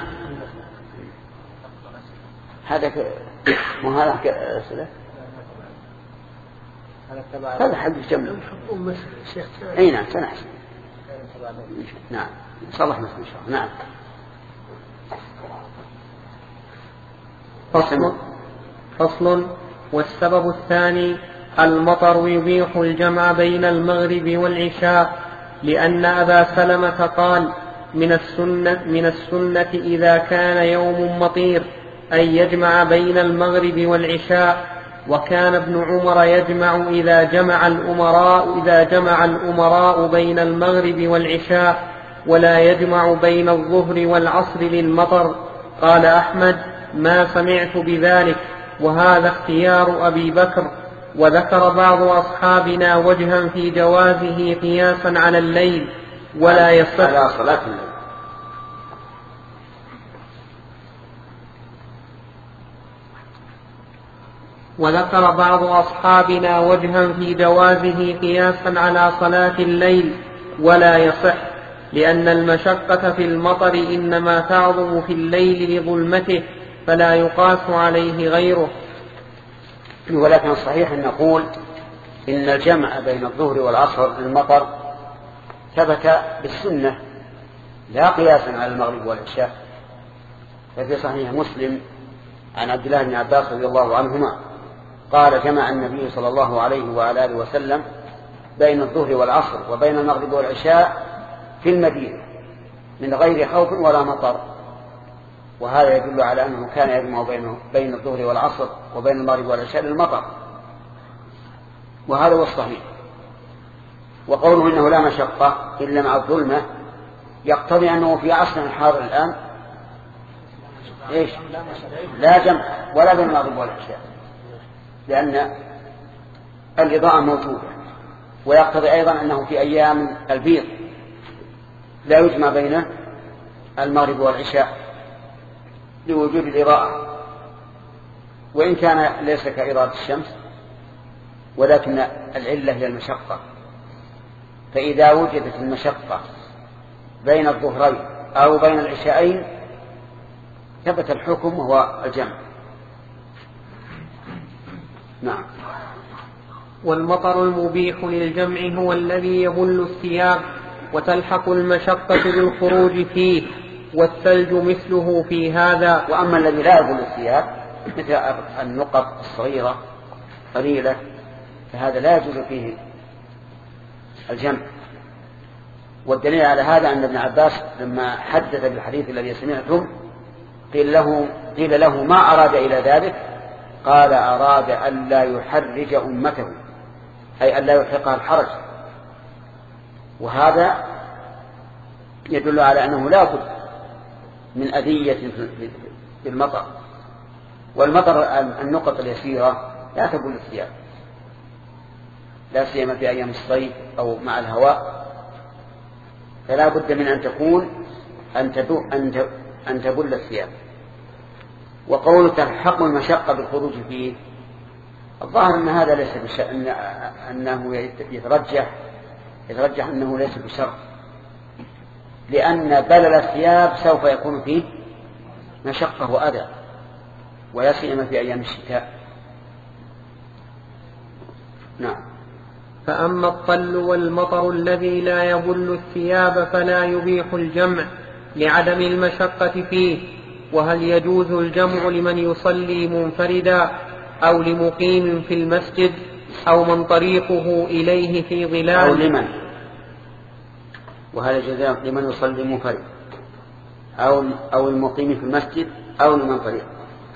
هذا مو هذا كأسئلة. هذا حق الجمع. أي نعم سنحسن. نعم صلح مثل إن شاء الله. نعم. فصل. فصل. والسبب الثاني المطر يبيح الجمع بين المغرب والعشاء، لأن أبا سلمة قال من السنة, من السنة إذا كان يوم مطير أن يجمع بين المغرب والعشاء، وكان ابن عمر يجمع إذا جمع الأمراء إذا جمع الأمراء بين المغرب والعشاء، ولا يجمع بين الظهر والعصر للمطر. قال أحمد ما سمعت بذلك، وهذا اختيار أبي بكر. وذكر بعض أصحابنا وجها في جوازه قياسا على الليل ولا يصح على صلاة الليل. وذكر بعض أصحابنا وجها في جوازه قياسا على صلاة الليل ولا يصح، لأن المشقة في المطر إنما تعظم في الليل لظلمته، فلا يقاس عليه غيره. ولكن الصحيح أن نقول إن الجمع بين الظهر والعصر للمطر ثبت بالسنة لا قياسا على المغرب والعشاء. ففي صحيح مسلم عن عبد الله بن عباس رضي الله عنهما قال جمع النبي صلى الله عليه وآله وسلم بين الظهر والعصر وبين المغرب والعشاء في المدينة من غير خوف ولا مطر، وهذا يدل على أنه كان يجمع بين الظهر والعصر وبين المغرب والعشاء للمطر، وهذا هو الصحيح. وقوله إنه لا مشقة إلا مع الظلمة يقتضي أنه في عصر الحاضر الآن إيش؟ لا جمع ولا بين المغرب والعشاء، لأن الإضاءة موجودة. ويقتضي أيضا أنه في أيام البيض لا يجمع بين المغرب والعشاء لوجود الإضاءة، وإن كان ليس كإضاءة الشمس، ولكن العلة هي المشقة. فإذا وجدت المشقة بين الظهرين أو بين العشاءين ثبت الحكم وهو الجمع. نعم. والمطر المبيح للجمع هو الذي يبل الثياب وتلحق المشقة بالخروج فيه، والثلج مثله في هذا. وأما الذي لا يبل الثياب مثل النقط الصغيرة قليلة فهذا لا يجوز فيه الجمع. والدليل على هذا أن ابن عباس لما حدث بالحديث الذي سمعتم قيل له, قيل له ما أراد إلى ذلك؟ قال أراد أن لا يحرج أمته، أي أن لا يلحقها الحرج. وهذا يدل على أنه لا بد من أذية في المطر. والمطر النقط اليسيرة لا تبل الثياب، لا سيما في أيام الصيف أو مع الهواء، فلا بد من أن تكون أن تبل الثياب. وقول تلحق المشقة بالخروج فيه الظاهر أن هذا ليس بشرط، أنه يترجح يترجح أنه ليس بشرط، لأن بلل الثياب سوف يكون فيه مشقة وأذى، ولا سيما في أيام الشتاء. نعم. فأما الطل والمطر الذي لا يبل الثياب فلا يبيح الجمع لعدم المشقة فيه. وهل يجوز الجمع لمن يصلي منفردا أو لمقيم في المسجد أو من طريقه إليه في ظلال؟ أو لمن وهذا جزاء لمن يصلي منفرد أو أو المقيم في المسجد أو لمن طريقه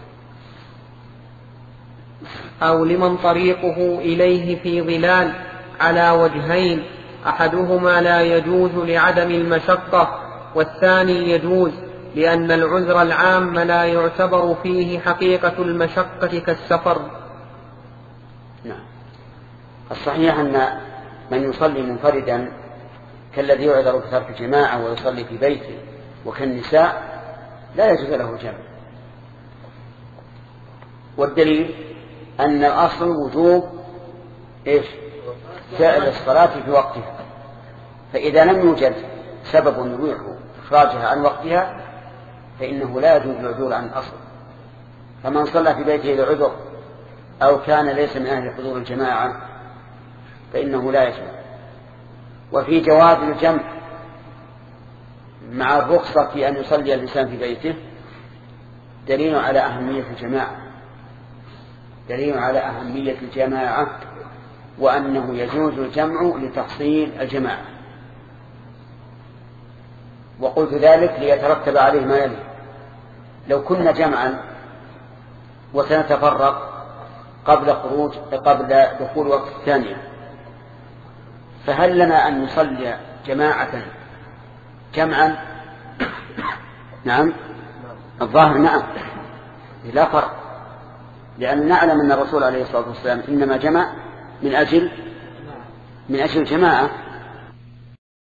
أو لمن طريقه إليه في ظلال على وجهين، أحدهما لا يجوز لعدم المشقة، والثاني يجوز لأن العذر العام لا يعتبر فيه حقيقة المشقة كالسفر. نعم. الصحيح أن من يصلي منفردا كالذي يعذر بترك الجماعة ويصلي في بيته وكالنساء لا يجوز له الجمع، والدليل أن الأصل وجوب إيش؟ فعل الصلاة في وقتها، فإذا لم يوجد سبب يبيح إخراجها عن وقتها فإنه لا يجوز العدول عن الأصل. فمن صلى في بيته لعذر أو كان ليس من أهل حضور الجماعة فإنه لا يجوز. وفي جواز الجمع مع الرخصة في أن يصلي الإنسان في بيته دليل على أهمية الجماعة دليل على أهمية الجماعة وأنه يجوز الجمع لتحصيل الجماعة. وقلت ذلك ليترتب عليه ما يلي: لو كنا جمعا وسنتفرق قبل خروج قبل دخول وقت الثانية فهل لنا أن نصلي جماعة جمعا؟ نعم الظاهر نعم، لا فرق، لأن نعلم أن الرسول عليه الصلاة والسلام إنما جمع من أجل من أجل الجماعة،